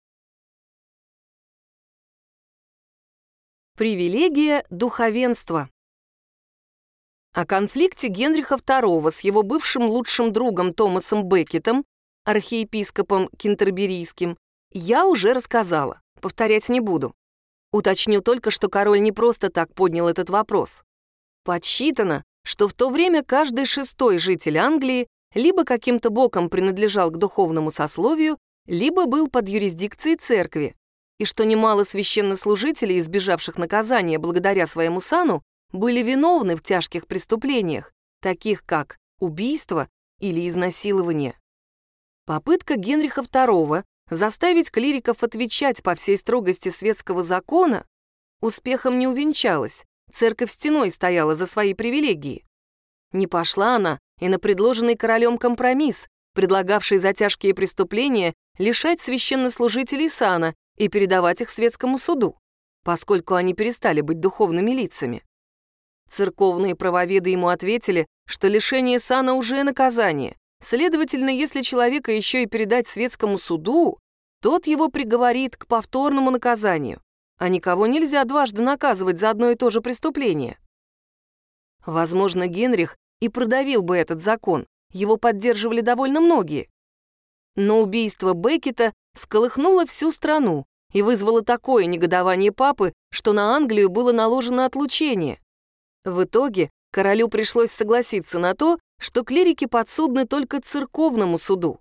Привилегия духовенства. О конфликте Генриха второго с его бывшим лучшим другом Томасом Беккетом, архиепископом кентерберийским, я уже рассказала, повторять не буду. Уточню только, что король не просто так поднял этот вопрос. Подсчитано, что в то время каждый шестой житель Англии либо каким-то боком принадлежал к духовному сословию, либо был под юрисдикцией церкви, и что немало священнослужителей, избежавших наказания благодаря своему сану, были виновны в тяжких преступлениях, таких как убийство или изнасилование. Попытка Генриха второго заставить клириков отвечать по всей строгости светского закона успехом не увенчалась, церковь стеной стояла за свои привилегии. Не пошла она и на предложенный королем компромисс, предлагавший за тяжкие преступления лишать священнослужителей сана и передавать их светскому суду, поскольку они перестали быть духовными лицами. Церковные правоведы ему ответили, что лишение сана уже наказание. Следовательно, если человека еще и передать светскому суду, тот его приговорит к повторному наказанию, а никого нельзя дважды наказывать за одно и то же преступление. Возможно, Генрих и продавил бы этот закон, его поддерживали довольно многие. Но убийство Беккета сколыхнуло всю страну и вызвало такое негодование папы, что на Англию было наложено отлучение. В итоге королю пришлось согласиться на то, что клирики подсудны только церковному суду,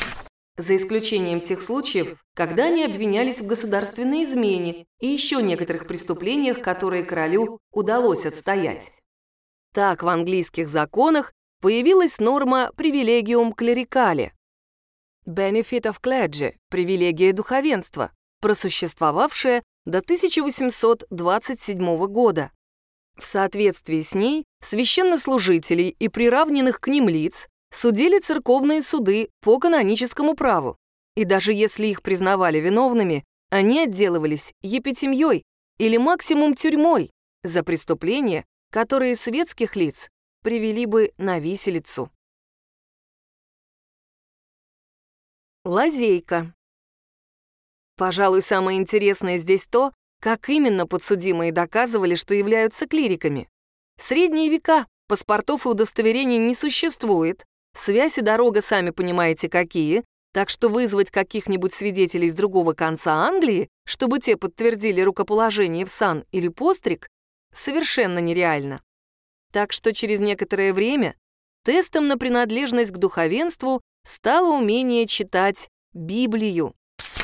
за исключением тех случаев, когда они обвинялись в государственной измене и еще некоторых преступлениях, которые королю удалось отстоять. Так в английских законах появилась норма «привилегиум клерикале» (benefit of clergy) — привилегия духовенства, просуществовавшая до тысяча восемьсот двадцать седьмого года. В соответствии с ней священнослужителей и приравненных к ним лиц судили церковные суды по каноническому праву, и даже если их признавали виновными, они отделывались епитемьей или максимум тюрьмой за преступления, которые светских лиц привели бы на виселицу. Лазейка. Пожалуй, самое интересное здесь то, как именно подсудимые доказывали, что являются клириками. В средние века паспортов и удостоверений не существует, связь и дорога сами понимаете какие, так что вызвать каких-нибудь свидетелей с другого конца Англии, чтобы те подтвердили рукоположение в сан или постриг, совершенно нереально. Так что через некоторое время тестом на принадлежность к духовенству стало умение читать Библию.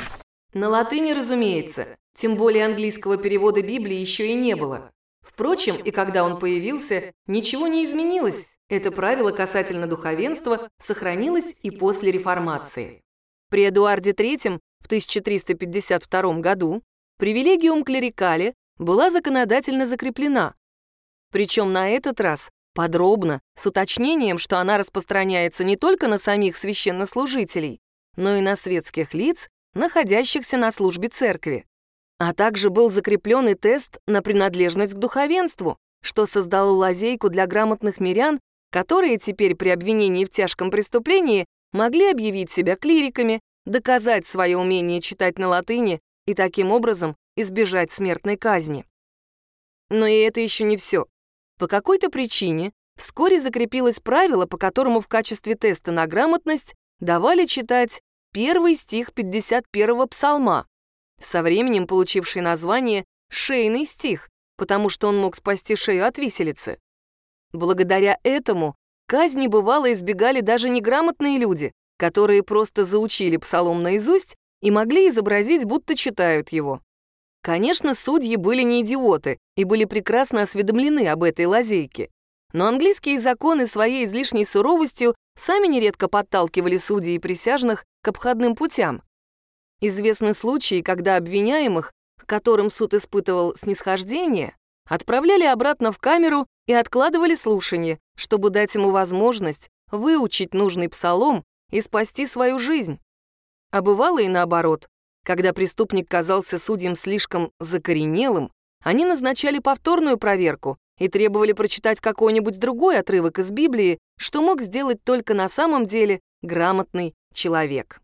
На латыни, разумеется, тем более английского перевода Библии еще и не было. Впрочем, и когда он появился, ничего не изменилось. Это правило касательно духовенства сохранилось и после реформации. При Эдуарде третьем в тысяча триста пятьдесят втором году привилегиум клерикале была законодательно закреплена. Причем на этот раз подробно, с уточнением, что она распространяется не только на самих священнослужителей, но и на светских лиц, находящихся на службе церкви. А также был закреплен и тест на принадлежность к духовенству, что создало лазейку для грамотных мирян, которые теперь при обвинении в тяжком преступлении могли объявить себя клириками, доказать свое умение читать на латыни и таким образом избежать смертной казни. Но и это еще не все. По какой-то причине вскоре закрепилось правило, по которому в качестве теста на грамотность давали читать первый стих пятьдесят первого псалма, со временем получивший название «шейный стих», потому что он мог спасти шею от виселицы. Благодаря этому казни бывало избегали даже неграмотные люди, которые просто заучили псалом наизусть и могли изобразить, будто читают его. Конечно, судьи были не идиоты и были прекрасно осведомлены об этой лазейке. Но английские законы своей излишней суровостью сами нередко подталкивали судей и присяжных к обходным путям. Известны случаи, когда обвиняемых к которым суд испытывал снисхождение, отправляли обратно в камеру и откладывали слушание, чтобы дать ему возможность выучить нужный псалом и спасти свою жизнь. А бывало и наоборот. Когда преступник казался судьям слишком закоренелым, они назначали повторную проверку и требовали прочитать какой-нибудь другой отрывок из Библии, что мог сделать только на самом деле грамотный человек.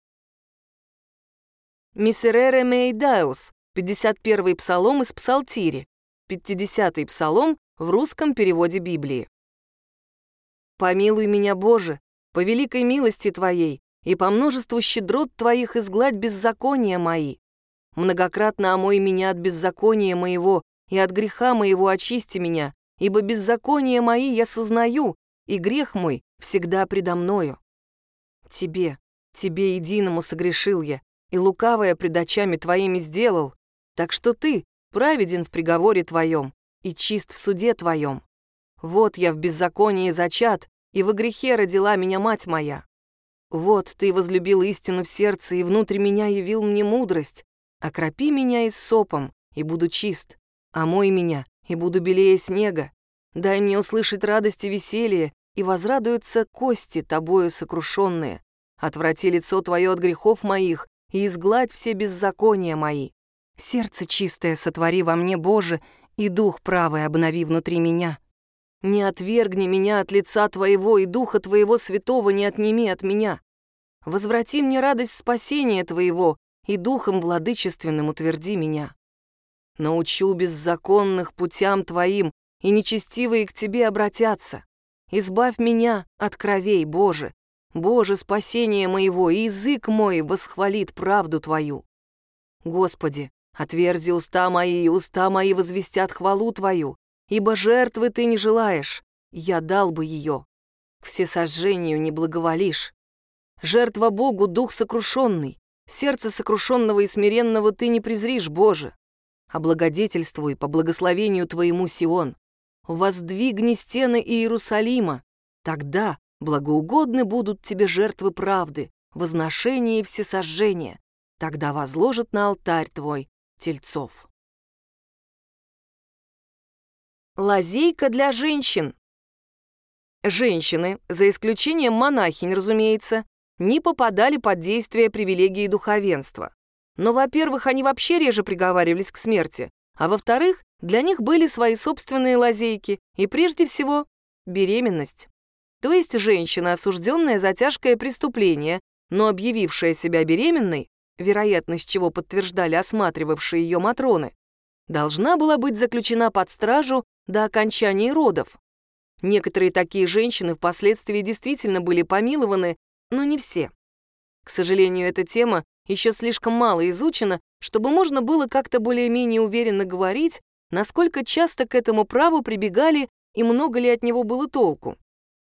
«Мисерере мей даус» — пятьдесят первый псалом из Псалтири, пятидесятый псалом в русском переводе Библии. «Помилуй меня, Боже, по великой милости Твоей, и по множеству щедрот Твоих изгладь беззакония мои. Многократно омой меня от беззакония моего, и от греха моего очисти меня, ибо беззакония мои я сознаю, и грех мой всегда предо мною. Тебе, Тебе единому согрешил я, и лукавое пред очами Твоими сделал, так что Ты праведен в приговоре Твоем и чист в суде Твоем. Вот я в беззаконии зачат, и во грехе родила меня мать моя. Вот Ты возлюбил истину в сердце, и внутрь меня явил мне мудрость. Окропи меня иссопом, и буду чист. Омой меня, и буду белее снега. Дай мне услышать радость и веселье, и возрадуются кости Тобою сокрушенные. Отврати лицо Твое от грехов моих, и изгладь все беззакония мои. Сердце чистое сотвори во мне, Боже, и дух правый обнови внутри меня. Не отвергни меня от лица Твоего, и Духа Твоего Святого не отними от меня. Возврати мне радость спасения Твоего, и Духом владычественным утверди меня. Научу беззаконных путям Твоим, и нечестивые к Тебе обратятся. Избавь меня от кровей, Боже. Боже, спасение моего, и язык мой восхвалит правду Твою. Господи, отверзи уста мои, и уста мои возвестят хвалу Твою. Ибо жертвы Ты не желаешь, я дал бы ее. К всесожжению не благоволишь. Жертва Богу — дух сокрушенный, сердце сокрушенного и смиренного Ты не презришь, Боже. Облагодетельствуй по благословению Твоему Сион. Воздвигни стены Иерусалима, тогда благоугодны будут Тебе жертвы правды, возношения и всесожжения, тогда возложат на алтарь Твой тельцов. Лазейка для женщин. Женщины, за исключением монахинь, разумеется, не попадали под действие привилегии духовенства. Но, во-первых, они вообще реже приговаривались к смерти, а во-вторых, для них были свои собственные лазейки, и прежде всего беременность. То есть женщина, осужденная за тяжкое преступление, но объявившая себя беременной, вероятность чего подтверждали осматривавшие ее матроны, должна была быть заключена под стражу до окончания родов. Некоторые такие женщины впоследствии действительно были помилованы, но не все. К сожалению, эта тема еще слишком мало изучена, чтобы можно было как-то более-менее уверенно говорить, насколько часто к этому праву прибегали и много ли от него было толку.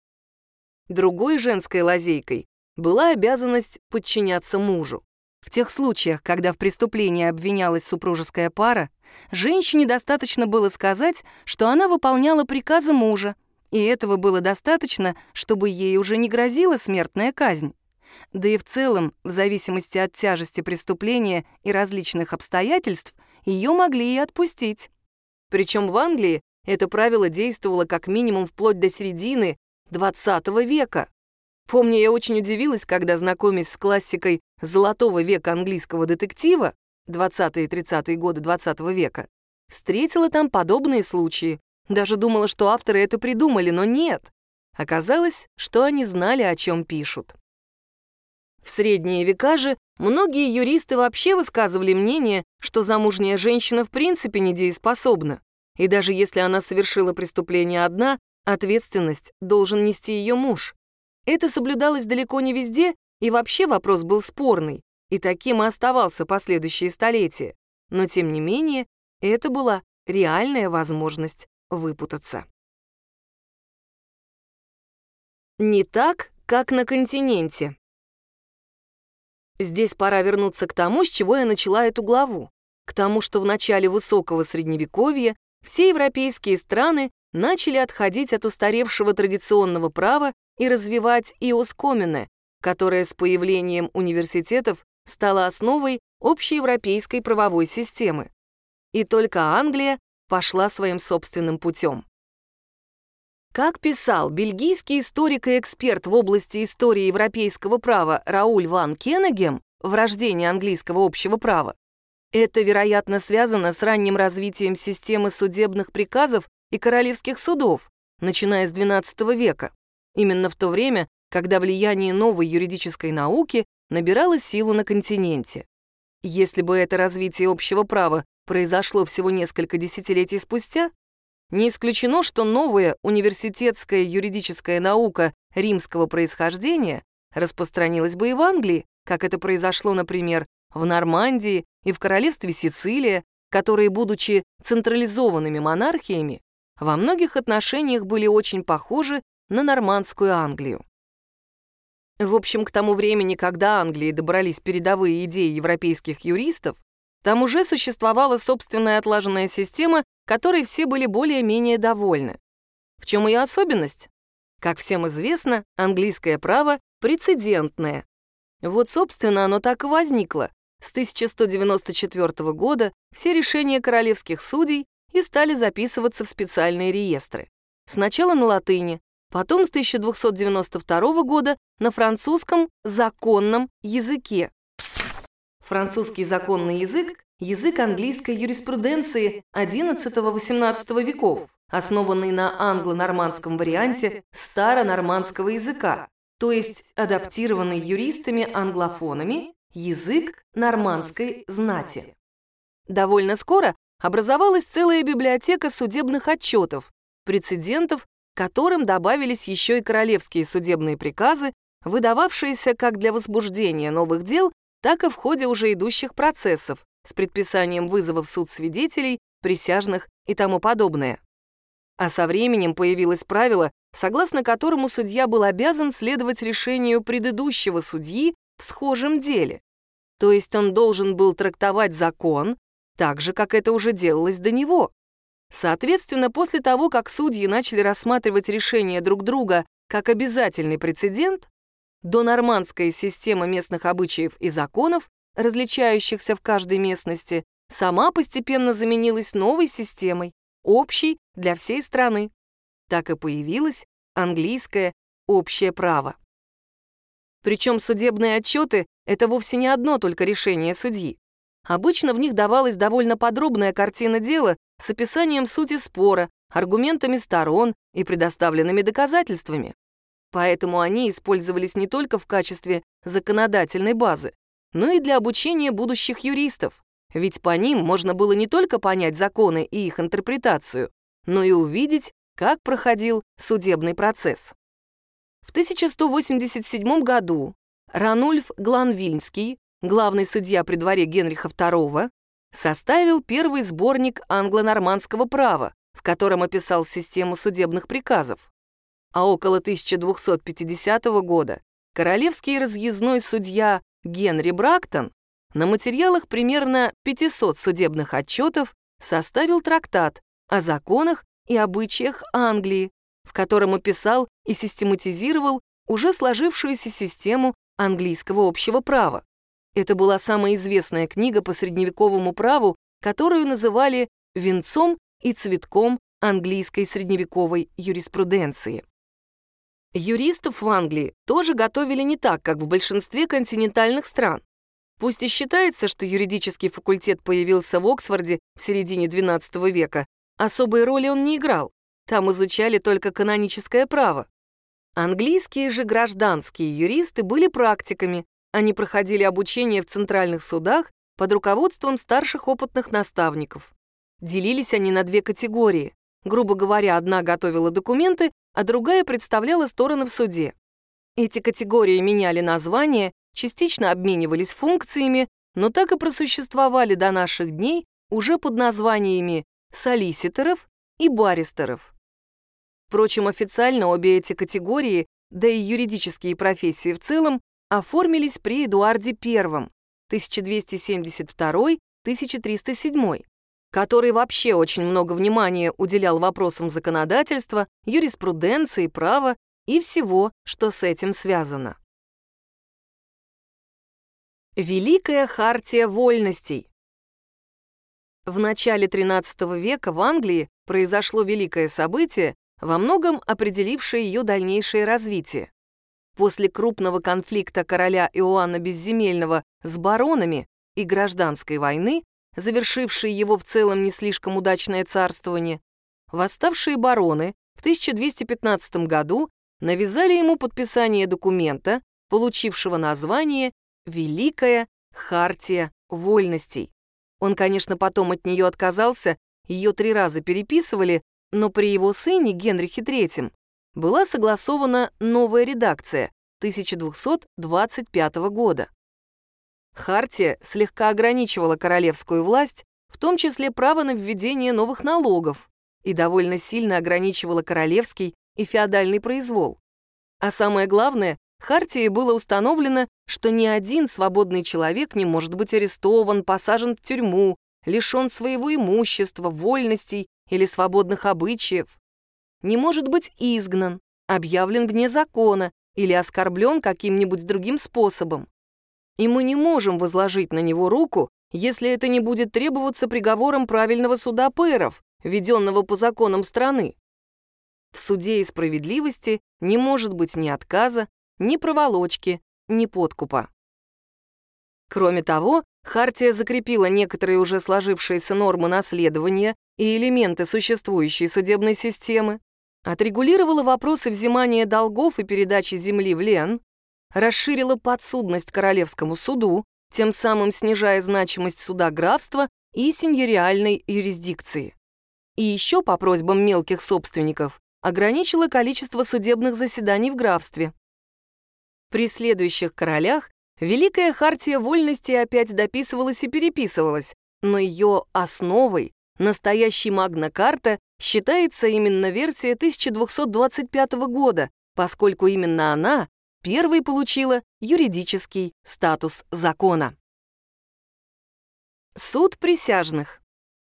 Другой женской лазейкой была обязанность подчиняться мужу. В тех случаях, когда в преступлении обвинялась супружеская пара, женщине достаточно было сказать, что она выполняла приказы мужа, и этого было достаточно, чтобы ей уже не грозила смертная казнь. Да и в целом, в зависимости от тяжести преступления и различных обстоятельств, ее могли и отпустить. Причем в Англии это правило действовало как минимум вплоть до середины двадцатого века. Помню, я очень удивилась, когда, знакомясь с классикой золотого века английского детектива, двадцатые и тридцатые годы двадцатого века, встретила там подобные случаи. Даже думала, что авторы это придумали, но нет. Оказалось, что они знали, о чем пишут. В средние века же многие юристы вообще высказывали мнение, что замужняя женщина в принципе недееспособна, и даже если она совершила преступление одна, ответственность должен нести ее муж. Это соблюдалось далеко не везде, и вообще вопрос был спорный, и таким и оставался последующие столетия. Но тем не менее, это была реальная возможность выпутаться. Не так, как на континенте. Здесь пора вернуться к тому, с чего я начала эту главу, к тому, что в начале высокого средневековья все европейские страны начали отходить от устаревшего традиционного права и развивать иос комине, которое с появлением университетов стала основой общеевропейской правовой системы. И только Англия пошла своим собственным путем. Как писал бельгийский историк и эксперт в области истории европейского права Рауль ван Кеннегем в «Рождении английского общего права», это, вероятно, связано с ранним развитием системы судебных приказов и королевских судов, начиная с двенадцатого века, именно в то время, когда влияние новой юридической науки набирало силу на континенте. Если бы это развитие общего права произошло всего несколько десятилетий спустя, не исключено, что новая университетская юридическая наука римского происхождения распространилась бы и в Англии, как это произошло, например, в Нормандии и в королевстве Сицилия, которые, будучи централизованными монархиями, во многих отношениях были очень похожи на нормандскую Англию. В общем, к тому времени, когда Англии добрались передовые идеи европейских юристов, там уже существовала собственная отлаженная система, которой все были более-менее довольны. В чем ее особенность? Как всем известно, английское право прецедентное. Вот, собственно, оно так и возникло. С тысяча сто девяносто четвёртого года все решения королевских судей и стали записываться в специальные реестры. Сначала на латыни, потом с тысяча двухсот девяносто второго года на французском законном языке. Французский законный язык — язык английской юриспруденции одиннадцатого-восемнадцатого веков, основанный на англо-нормандском варианте старо-нормандского языка, то есть адаптированный юристами-англофонами язык нормандской знати. Довольно скоро образовалась целая библиотека судебных отчетов, прецедентов, к которым добавились еще и королевские судебные приказы, выдававшиеся как для возбуждения новых дел, так и в ходе уже идущих процессов с предписанием вызова в суд свидетелей, присяжных и тому подобное. А со временем появилось правило, согласно которому судья был обязан следовать решению предыдущего судьи в схожем деле. То есть он должен был трактовать закон так же, как это уже делалось до него. Соответственно, после того, как судьи начали рассматривать решения друг друга как обязательный прецедент, донормандская система местных обычаев и законов, различающихся в каждой местности, сама постепенно заменилась новой системой, общей для всей страны. Так и появилось английское общее право. Причем судебные отчеты — это вовсе не одно только решение судьи. Обычно в них давалась довольно подробная картина дела с описанием сути спора, аргументами сторон и предоставленными доказательствами. Поэтому они использовались не только в качестве законодательной базы, но и для обучения будущих юристов, ведь по ним можно было не только понять законы и их интерпретацию, но и увидеть, как проходил судебный процесс. В тысяча сто восемьдесят седьмом году Ранульф Гланвильнский, главный судья при дворе Генриха второго, составил первый сборник англо-нормандского права, в котором описал систему судебных приказов. А около тысяча двухсот пятидесятого года королевский разъездной судья Генри Брактон на материалах примерно пятисот судебных отчетов составил трактат о законах и обычаях Англии, в котором описал и систематизировал уже сложившуюся систему английского общего права. Это была самая известная книга по средневековому праву, которую называли венцом и цветком английской средневековой юриспруденции. Юристов в Англии тоже готовили не так, как в большинстве континентальных стран. Пусть и считается, что юридический факультет появился в Оксфорде в середине двенадцатого века, особой роли он не играл. Там изучали только каноническое право. Английские же гражданские юристы были практиками, они проходили обучение в центральных судах под руководством старших опытных наставников. Делились они на две категории. Грубо говоря, одна готовила документы, а другая представляла стороны в суде. Эти категории меняли названия, частично обменивались функциями, но так и просуществовали до наших дней уже под названиями солиситоров и баристеров. Впрочем, официально обе эти категории, да и юридические профессии в целом, оформились при Эдуарде Первом, тысяча двести семьдесят второй — тысяча триста седьмой, который вообще очень много внимания уделял вопросам законодательства, юриспруденции, права и всего, что с этим связано. Великая хартия вольностей. В начале тринадцатого века в Англии произошло великое событие, во многом определившее ее дальнейшее развитие. После крупного конфликта короля Иоанна Безземельного с баронами и гражданской войны, завершившей его в целом не слишком удачное царствование, восставшие бароны в тысяча двести пятнадцатом году навязали ему подписание документа, получившего название «Великая хартия вольностей». Он, конечно, потом от нее отказался, ее три раза переписывали, но при его сыне Генрихе третьем была согласована новая редакция тысяча двести двадцать пятого года. Хартия слегка ограничивала королевскую власть, в том числе право на введение новых налогов, и довольно сильно ограничивала королевский и феодальный произвол. А самое главное, Хартией было установлено, что ни один свободный человек не может быть арестован, посажен в тюрьму, лишен своего имущества, вольностей или свободных обычаев, не может быть изгнан, объявлен вне закона или оскорблен каким-нибудь другим способом. И мы не можем возложить на него руку, если это не будет требоваться приговором правильного суда пэров, введенного по законам страны. В суде и справедливости не может быть ни отказа, ни проволочки, ни подкупа. Кроме того, Хартия закрепила некоторые уже сложившиеся нормы наследования и элементы существующей судебной системы, отрегулировала вопросы взимания долгов и передачи земли в лен, расширила подсудность королевскому суду, тем самым снижая значимость суда графства и сеньориальной юрисдикции. И еще по просьбам мелких собственников ограничила количество судебных заседаний в графстве. При следующих королях Великая хартия вольностей опять дописывалась и переписывалась, но ее основой, настоящей магна-карта, считается именно версия тысяча двести двадцать пятого года, поскольку именно она первой получила юридический статус закона. Суд присяжных.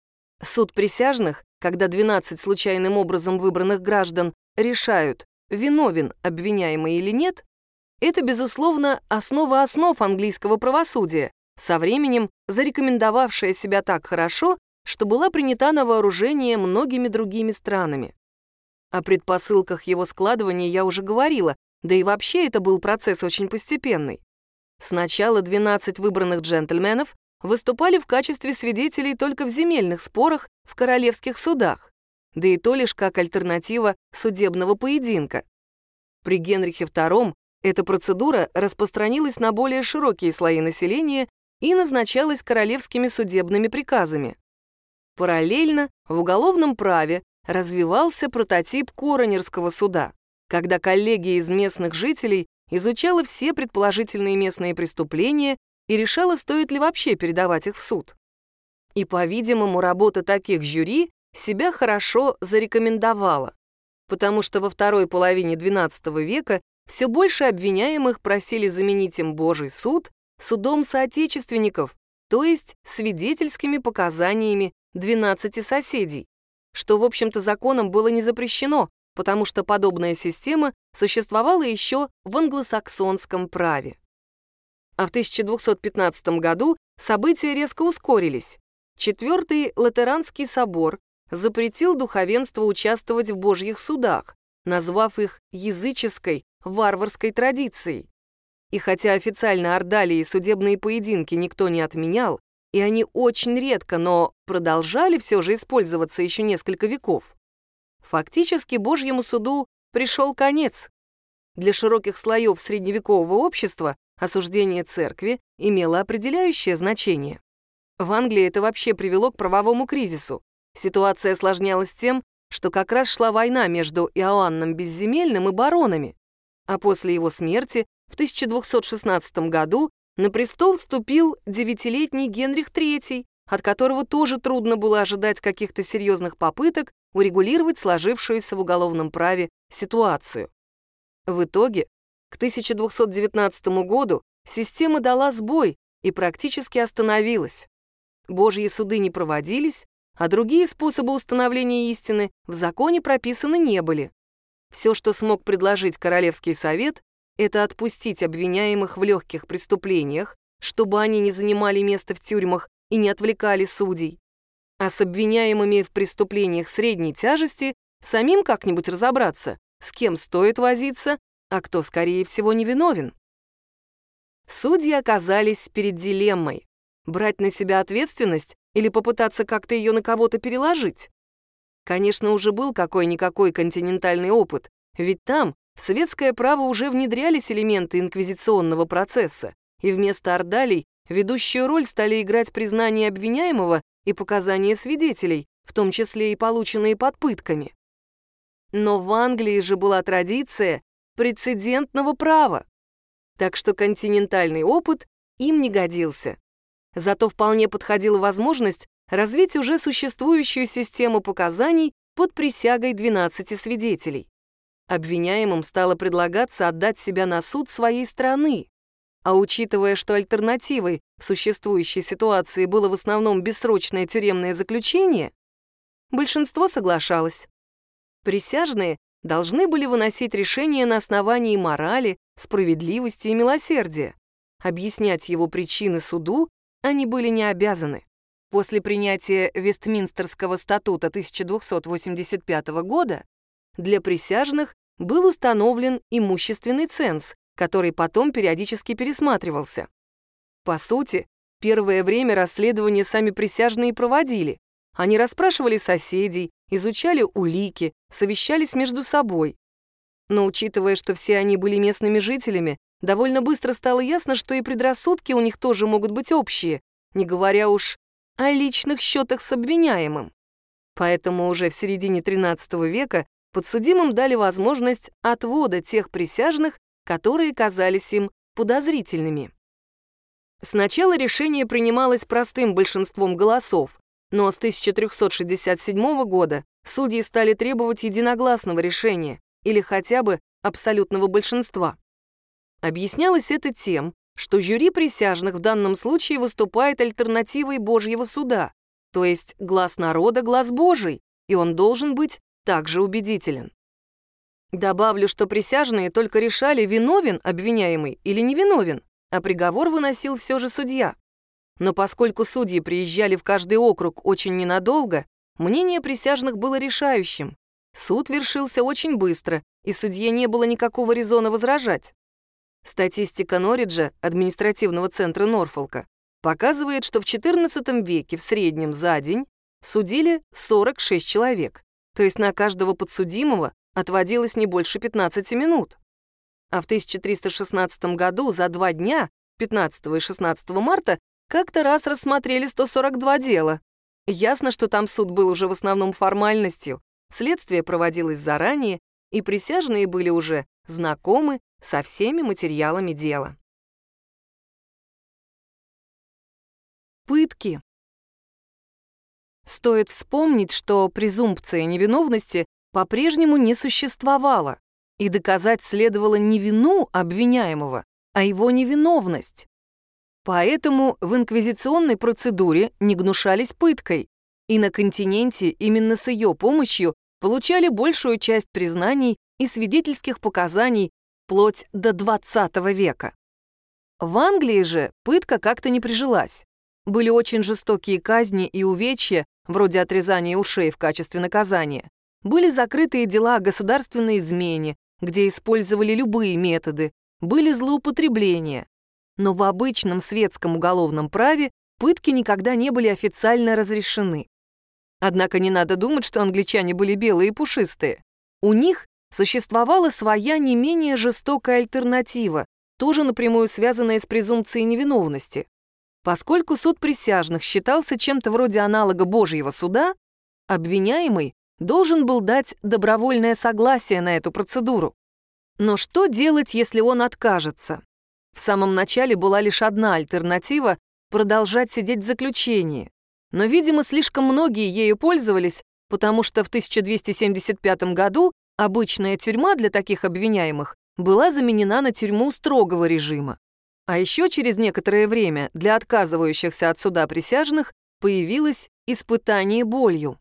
Суд присяжных, когда двенадцать случайным образом выбранных граждан решают, виновен обвиняемый или нет, это, безусловно, основа основ английского правосудия, со временем зарекомендовавшая себя так хорошо, что была принята на вооружение многими другими странами. О предпосылках его складывания я уже говорила, да и вообще это был процесс очень постепенный. Сначала двенадцать выбранных джентльменов выступали в качестве свидетелей только в земельных спорах в королевских судах, да и то лишь как альтернатива судебного поединка. При Генрихе втором эта процедура распространилась на более широкие слои населения и назначалась королевскими судебными приказами. Параллельно в уголовном праве развивался прототип коронерского суда, когда коллегия из местных жителей изучала все предположительные местные преступления и решала, стоит ли вообще передавать их в суд. И, по-видимому, работа таких жюри себя хорошо зарекомендовала, потому что во второй половине двенадцатого века все больше обвиняемых просили заменить им Божий суд судом соотечественников, то есть свидетельскими показаниями двенадцати соседей, что, в общем-то, законом было не запрещено, потому что подобная система существовала еще в англосаксонском праве. А в тысяча двести пятнадцатом году события резко ускорились. Четвертый Латеранский собор запретил духовенству участвовать в Божьих судах, назвав их языческой, варварской традицией. И хотя официально ордалии судебные поединки никто не отменял, и они очень редко, но продолжали все же использоваться еще несколько веков, фактически Божьему суду пришел конец. Для широких слоев средневекового общества осуждение церкви имело определяющее значение. В Англии это вообще привело к правовому кризису. Ситуация осложнялась тем, что как раз шла война между Иоанном Безземельным и баронами, а после его смерти в тысяча двести шестнадцатом году на престол вступил девятилетний Генрих третий, от которого тоже трудно было ожидать каких-то серьезных попыток урегулировать сложившуюся в уголовном праве ситуацию. В итоге, к тысяча двести девятнадцатому году система дала сбой и практически остановилась. Божьи суды не проводились, а другие способы установления истины в законе прописаны не были. Все, что смог предложить Королевский совет, это отпустить обвиняемых в легких преступлениях, чтобы они не занимали место в тюрьмах и не отвлекали судей. А с обвиняемыми в преступлениях средней тяжести самим как-нибудь разобраться, с кем стоит возиться, а кто, скорее всего, невиновен. Судьи оказались перед дилеммой — брать на себя ответственность или попытаться как-то ее на кого-то переложить. Конечно, уже был какой-никакой континентальный опыт, ведь там в светское право уже внедрялись элементы инквизиционного процесса, и вместо ордалей ведущую роль стали играть признание обвиняемого и показания свидетелей, в том числе и полученные под пытками. Но в Англии же была традиция прецедентного права, так что континентальный опыт им не годился. Зато вполне подходила возможность развить уже существующую систему показаний под присягой двенадцати свидетелей. Обвиняемым стало предлагаться отдать себя на суд своей страны, а учитывая, что альтернативой в существующей ситуации было в основном бессрочное тюремное заключение, большинство соглашалось. Присяжные должны были выносить решения на основании морали, справедливости и милосердия. Объяснять его причины суду они были не обязаны. После принятия Вестминстерского статута тысяча двухсот восемьдесят пятого года для присяжных был установлен имущественный ценз, который потом периодически пересматривался. По сути, первое время расследования сами присяжные проводили. Они расспрашивали соседей, изучали улики, совещались между собой. Но учитывая, что все они были местными жителями, довольно быстро стало ясно, что и предрассудки у них тоже могут быть общие, не говоря уж о личных счетах с обвиняемым. Поэтому уже в середине тринадцатого века подсудимым дали возможность отвода тех присяжных, которые казались им подозрительными. Сначала решение принималось простым большинством голосов, но с тысяча трёхсот шестьдесят седьмого года судьи стали требовать единогласного решения или хотя бы абсолютного большинства. Объяснялось это тем, что жюри присяжных в данном случае выступает альтернативой Божьего суда, то есть глас народа — глас Божий, и он должен быть также убедителен. Добавлю, что присяжные только решали, виновен обвиняемый или невиновен, а приговор выносил все же судья. Но поскольку судьи приезжали в каждый округ очень ненадолго, мнение присяжных было решающим. Суд вершился очень быстро, и судье не было никакого резона возражать. Статистика Норриджа, административного центра Норфолка, показывает, что в четырнадцатом веке в среднем за день судили сорок шесть человек, то есть на каждого подсудимого отводилось не больше пятнадцати минут. А в тысяча триста шестнадцатом году за два дня, пятнадцатого и шестнадцатого марта, как-то раз рассмотрели сто сорок два дела. Ясно, что там суд был уже в основном формальностью, следствие проводилось заранее, и присяжные были уже знакомы со всеми материалами дела. Пытки. Стоит вспомнить, что презумпция невиновности по-прежнему не существовала, и доказать следовало не вину обвиняемого, а его невиновность. Поэтому в инквизиционной процедуре не гнушались пыткой, и на континенте именно с ее помощью получали большую часть признаний и свидетельских показаний вплоть до двадцатого века. В Англии же пытка как-то не прижилась. Были очень жестокие казни и увечья, вроде отрезания ушей в качестве наказания. Были закрытые дела о государственной измене, где использовали любые методы, были злоупотребления. Но в обычном светском уголовном праве пытки никогда не были официально разрешены. Однако не надо думать, что англичане были белые и пушистые. У них существовала своя не менее жестокая альтернатива, тоже напрямую связанная с презумпцией невиновности. Поскольку суд присяжных считался чем-то вроде аналога Божьего суда, обвиняемый должен был дать добровольное согласие на эту процедуру. Но что делать, если он откажется? В самом начале была лишь одна альтернатива — продолжать сидеть в заключении. Но, видимо, слишком многие ею пользовались, потому что в тысяча двести семьдесят пятом году обычная тюрьма для таких обвиняемых была заменена на тюрьму строгого режима. А еще через некоторое время для отказывающихся от суда присяжных появилось испытание болью.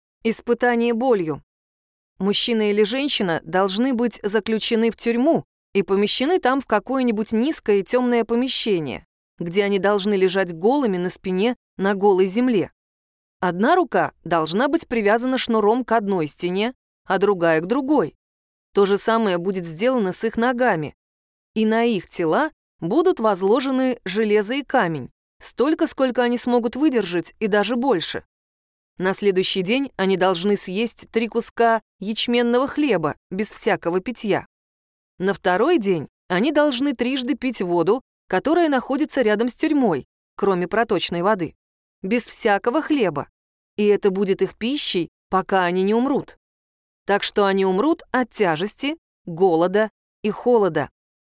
Испытание болью. Мужчина или женщина должны быть заключены в тюрьму, и помещены там в какое-нибудь низкое и темное помещение, где они должны лежать голыми на спине на голой земле. Одна рука должна быть привязана шнуром к одной стене, а другая к другой. То же самое будет сделано с их ногами. И на их тела будут возложены железо и камень, столько, сколько они смогут выдержать, и даже больше. На следующий день они должны съесть три куска ячменного хлеба, без всякого питья. На второй день они должны трижды пить воду, которая находится рядом с тюрьмой, кроме проточной воды, без всякого хлеба. И это будет их пищей, пока они не умрут. Так что они умрут от тяжести, голода и холода.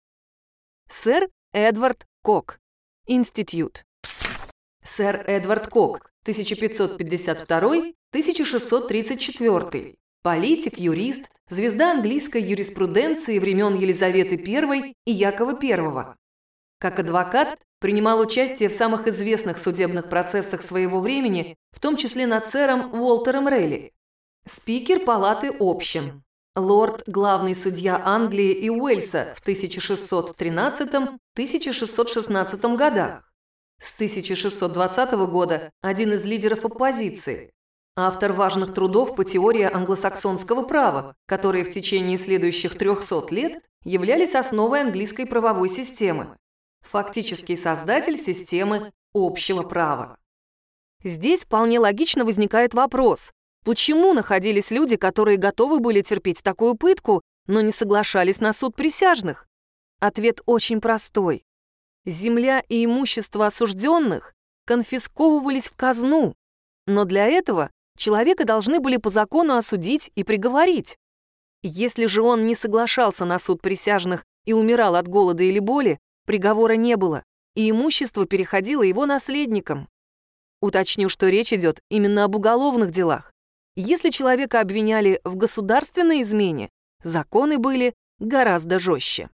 Сэр Эдвард Кок. Институт. Сэр Эдвард Кок, тысяча пятьсот пятьдесят второй — тысяча шестьсот тридцать четвёртый. Политик, юрист, звезда английской юриспруденции времен Елизаветы Первой и Якова Первого. Как адвокат принимал участие в самых известных судебных процессах своего времени, в том числе над сэром Уолтером Рейли. Спикер Палаты общин. Лорд, главный судья Англии и Уэльса в тысяча шестьсот тринадцатом — тысяча шестьсот шестнадцатом годах. С тысяча шестьсот двадцатого года один из лидеров оппозиции. Автор важных трудов по теории англосаксонского права, которые в течение следующих трехсот лет являлись основой английской правовой системы. Фактический создатель системы общего права. Здесь вполне логично возникает вопрос, почему находились люди, которые готовы были терпеть такую пытку, но не соглашались на суд присяжных? Ответ очень простой. Земля и имущество осужденных конфисковывались в казну, но для этого человека должны были по закону осудить и приговорить. Если же он не соглашался на суд присяжных и умирал от голода или боли, приговора не было, и имущество переходило его наследникам. Уточню, что речь идет именно об уголовных делах. Если человека обвиняли в государственной измене, законы были гораздо жестче.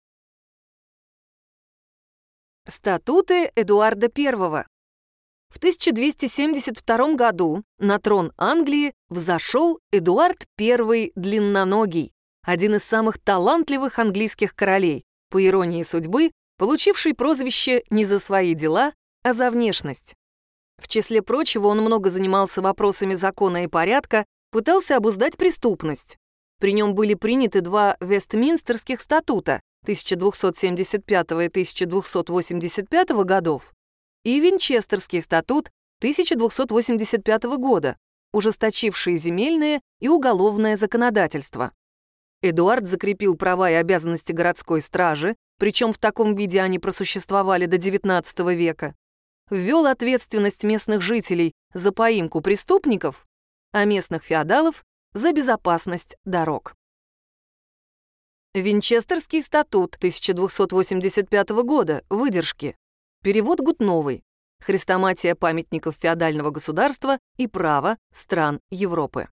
Статуты Эдуарда Первого. В тысяча двести семьдесят втором году на трон Англии взошел Эдуард Первый Длинноногий, один из самых талантливых английских королей, по иронии судьбы, получивший прозвище не за свои дела, а за внешность. В числе прочего, он много занимался вопросами закона и порядка, пытался обуздать преступность. При нем были приняты два Вестминстерских статута тысяча двухсот семьдесят пятого и тысяча двухсот восемьдесят пятого годов и Винчестерский статут тысяча двухсот восемьдесят пятого года, ужесточившие земельное и уголовное законодательство. Эдуард закрепил права и обязанности городской стражи, причем в таком виде они просуществовали до девятнадцатого века, ввел ответственность местных жителей за поимку преступников, а местных феодалов за безопасность дорог. Винчестерский статут тысяча двухсот восемьдесят пятого года, выдержки. Перевод Гутновой. Хрестоматия памятников феодального государства и права стран Европы.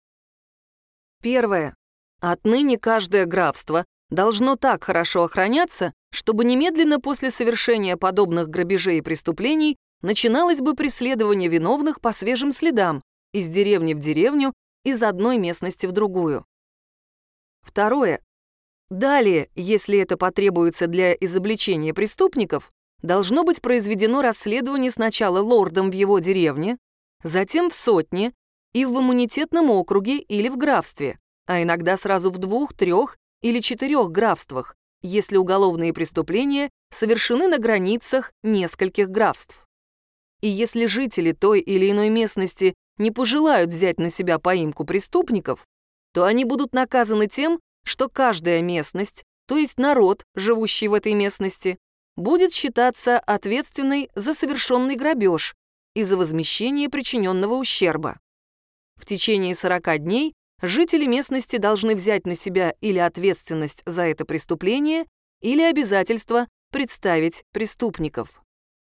Первое. Отныне каждое графство должно так хорошо охраняться, чтобы немедленно после совершения подобных грабежей и преступлений начиналось бы преследование виновных по свежим следам из деревни в деревню, из одной местности в другую. Второе. Далее, если это потребуется для изобличения преступников, должно быть произведено расследование сначала лордом в его деревне, затем в сотне и в иммунитетном округе или в графстве, а иногда сразу в двух, трех или четырех графствах, если уголовные преступления совершены на границах нескольких графств. И если жители той или иной местности не пожелают взять на себя поимку преступников, то они будут наказаны тем, что каждая местность, то есть народ, живущий в этой местности, будет считаться ответственной за совершенный грабеж и за возмещение причиненного ущерба. В течение сорока дней жители местности должны взять на себя или ответственность за это преступление, или обязательство представить преступников.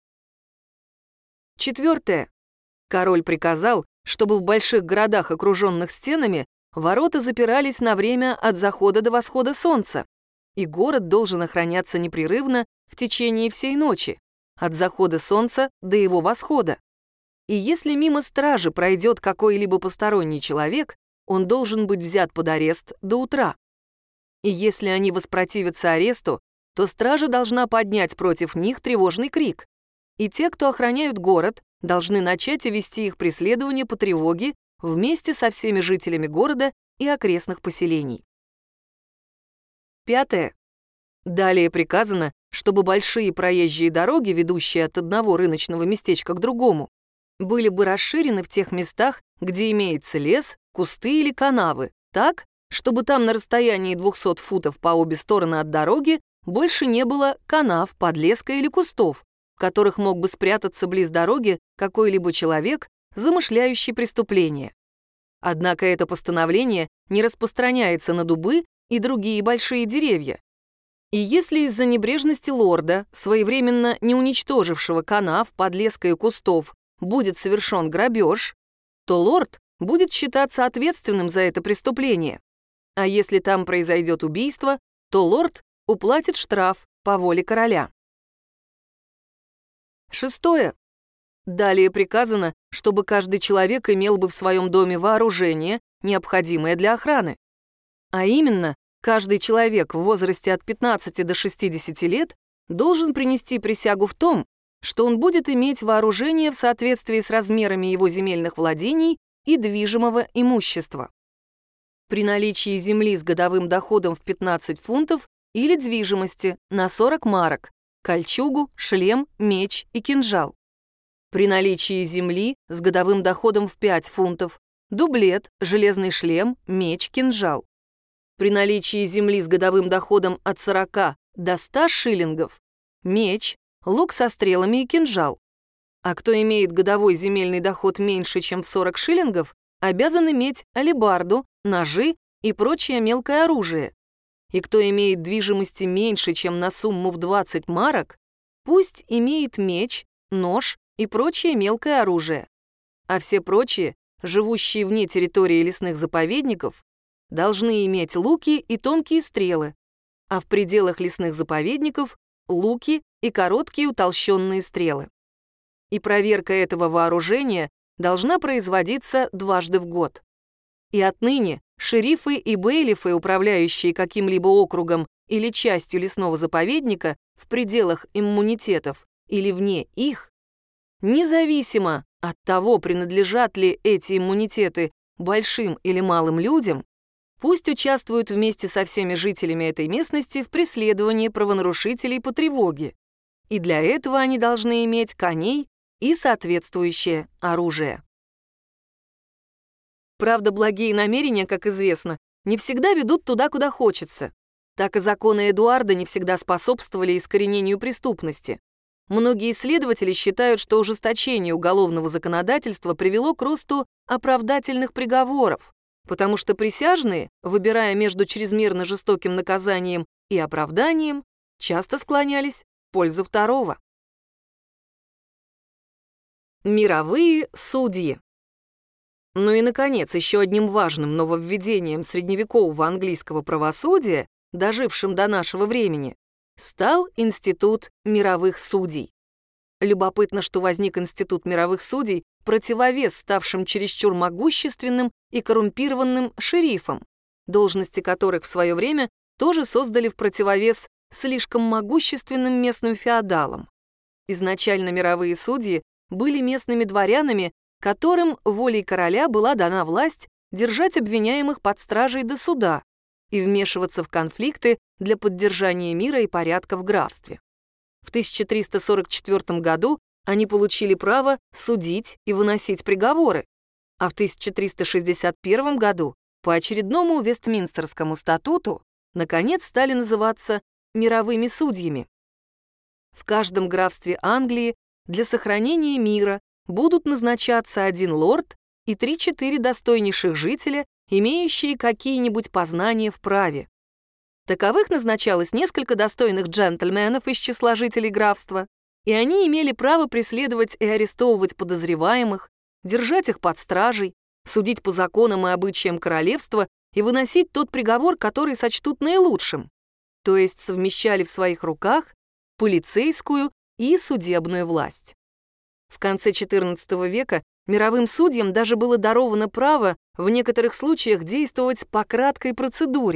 Четвертое. Король приказал, чтобы в больших городах, окруженных стенами, ворота запирались на время от захода до восхода солнца, и город должен охраняться непрерывно в течение всей ночи, от захода солнца до его восхода. И если мимо стражи пройдет какой-либо посторонний человек, он должен быть взят под арест до утра. И если они воспротивятся аресту, то стража должна поднять против них тревожный крик. И те, кто охраняют город, должны начать и вести их преследование по тревоге вместе со всеми жителями города и окрестных поселений. Пятое. Далее приказано, чтобы большие проезжие дороги, ведущие от одного рыночного местечка к другому, были бы расширены в тех местах, где имеется лес, кусты или канавы, так, чтобы там на расстоянии двухсот футов по обе стороны от дороги больше не было канав, подлеска или кустов, в которых мог бы спрятаться близ дороги какой-либо человек, замышляющий преступление. Однако это постановление не распространяется на дубы и другие большие деревья. И если из-за небрежности лорда, своевременно не уничтожившего канав, подлеска и кустов, будет совершен грабеж, то лорд будет считаться ответственным за это преступление. А если там произойдет убийство, то лорд уплатит штраф по воле короля. Шестое. Далее приказано, чтобы каждый человек имел бы в своем доме вооружение, необходимое для охраны. А именно, каждый человек в возрасте от пятнадцати до шестидесяти лет должен принести присягу в том, что он будет иметь вооружение в соответствии с размерами его земельных владений и движимого имущества. При наличии земли с годовым доходом в пятнадцать фунтов или движимости на сорок марок, кольчугу, шлем, меч и кинжал. При наличии земли с годовым доходом в пять фунтов, дублет, железный шлем, меч, кинжал. При наличии земли с годовым доходом от сорока до ста шиллингов, меч, лук со стрелами и кинжал. А кто имеет годовой земельный доход меньше, чем в сорок шиллингов, обязан иметь алебарду, ножи и прочее мелкое оружие. И кто имеет движимости меньше, чем на сумму в двадцать марок, пусть имеет меч, нож и прочее мелкое оружие. А все прочие, живущие вне территории лесных заповедников, должны иметь луки и тонкие стрелы, а в пределах лесных заповедников — луки и короткие утолщенные стрелы. И проверка этого вооружения должна производиться дважды в год. И отныне шерифы и бейлифы, управляющие каким-либо округом или частью лесного заповедника в пределах иммунитетов или вне их, независимо от того, принадлежат ли эти иммунитеты большим или малым людям, пусть участвуют вместе со всеми жителями этой местности в преследовании правонарушителей по тревоге. И для этого они должны иметь коней и соответствующее оружие. Правда, благие намерения, как известно, не всегда ведут туда, куда хочется. Так и законы Эдуарда не всегда способствовали искоренению преступности. Многие исследователи считают, что ужесточение уголовного законодательства привело к росту оправдательных приговоров, потому что присяжные, выбирая между чрезмерно жестоким наказанием и оправданием, часто склонялись в пользу второго. Мировые судьи. Ну и, наконец, еще одним важным нововведением средневекового английского правосудия, дожившим до нашего времени, стал институт мировых судей. Любопытно, что возник институт мировых судей противовес ставшим чересчур могущественным и коррумпированным шерифам, должности которых в свое время тоже создали в противовес слишком могущественным местным феодалам. Изначально мировые судьи были местными дворянами, которым волей короля была дана власть держать обвиняемых под стражей до суда и вмешиваться в конфликты для поддержания мира и порядка в графстве. В тысяча триста сорок четвёртом году они получили право судить и выносить приговоры, а в тысяча триста шестьдесят первом году по очередному Вестминстерскому статуту наконец стали называться мировыми судьями. В каждом графстве Англии для сохранения мира будут назначаться один лорд и три-четыре достойнейших жителя, имеющие какие-нибудь познания в праве. Таковых назначалось несколько достойных джентльменов из числа жителей графства, и они имели право преследовать и арестовывать подозреваемых, держать их под стражей, судить по законам и обычаям королевства и выносить тот приговор, который сочтут наилучшим, то есть совмещали в своих руках полицейскую и судебную власть. В конце четырнадцатого века мировым судьям даже было даровано право в некоторых случаях действовать по краткой процедуре,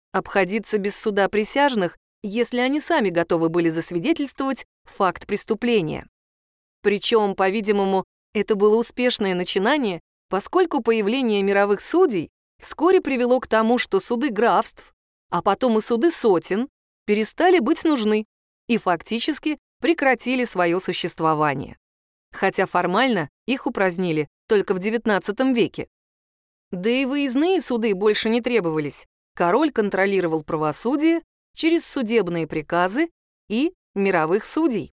обходиться без суда присяжных, если они сами готовы были засвидетельствовать факт преступления. Причем, по-видимому, это было успешное начинание, поскольку появление мировых судей вскоре привело к тому, что суды графств, а потом и суды сотен, перестали быть нужны и фактически прекратили свое существование. Хотя формально их упразднили только в девятнадцатом веке. Да и выездные суды больше не требовались. Король контролировал правосудие через судебные приказы и мировых судей.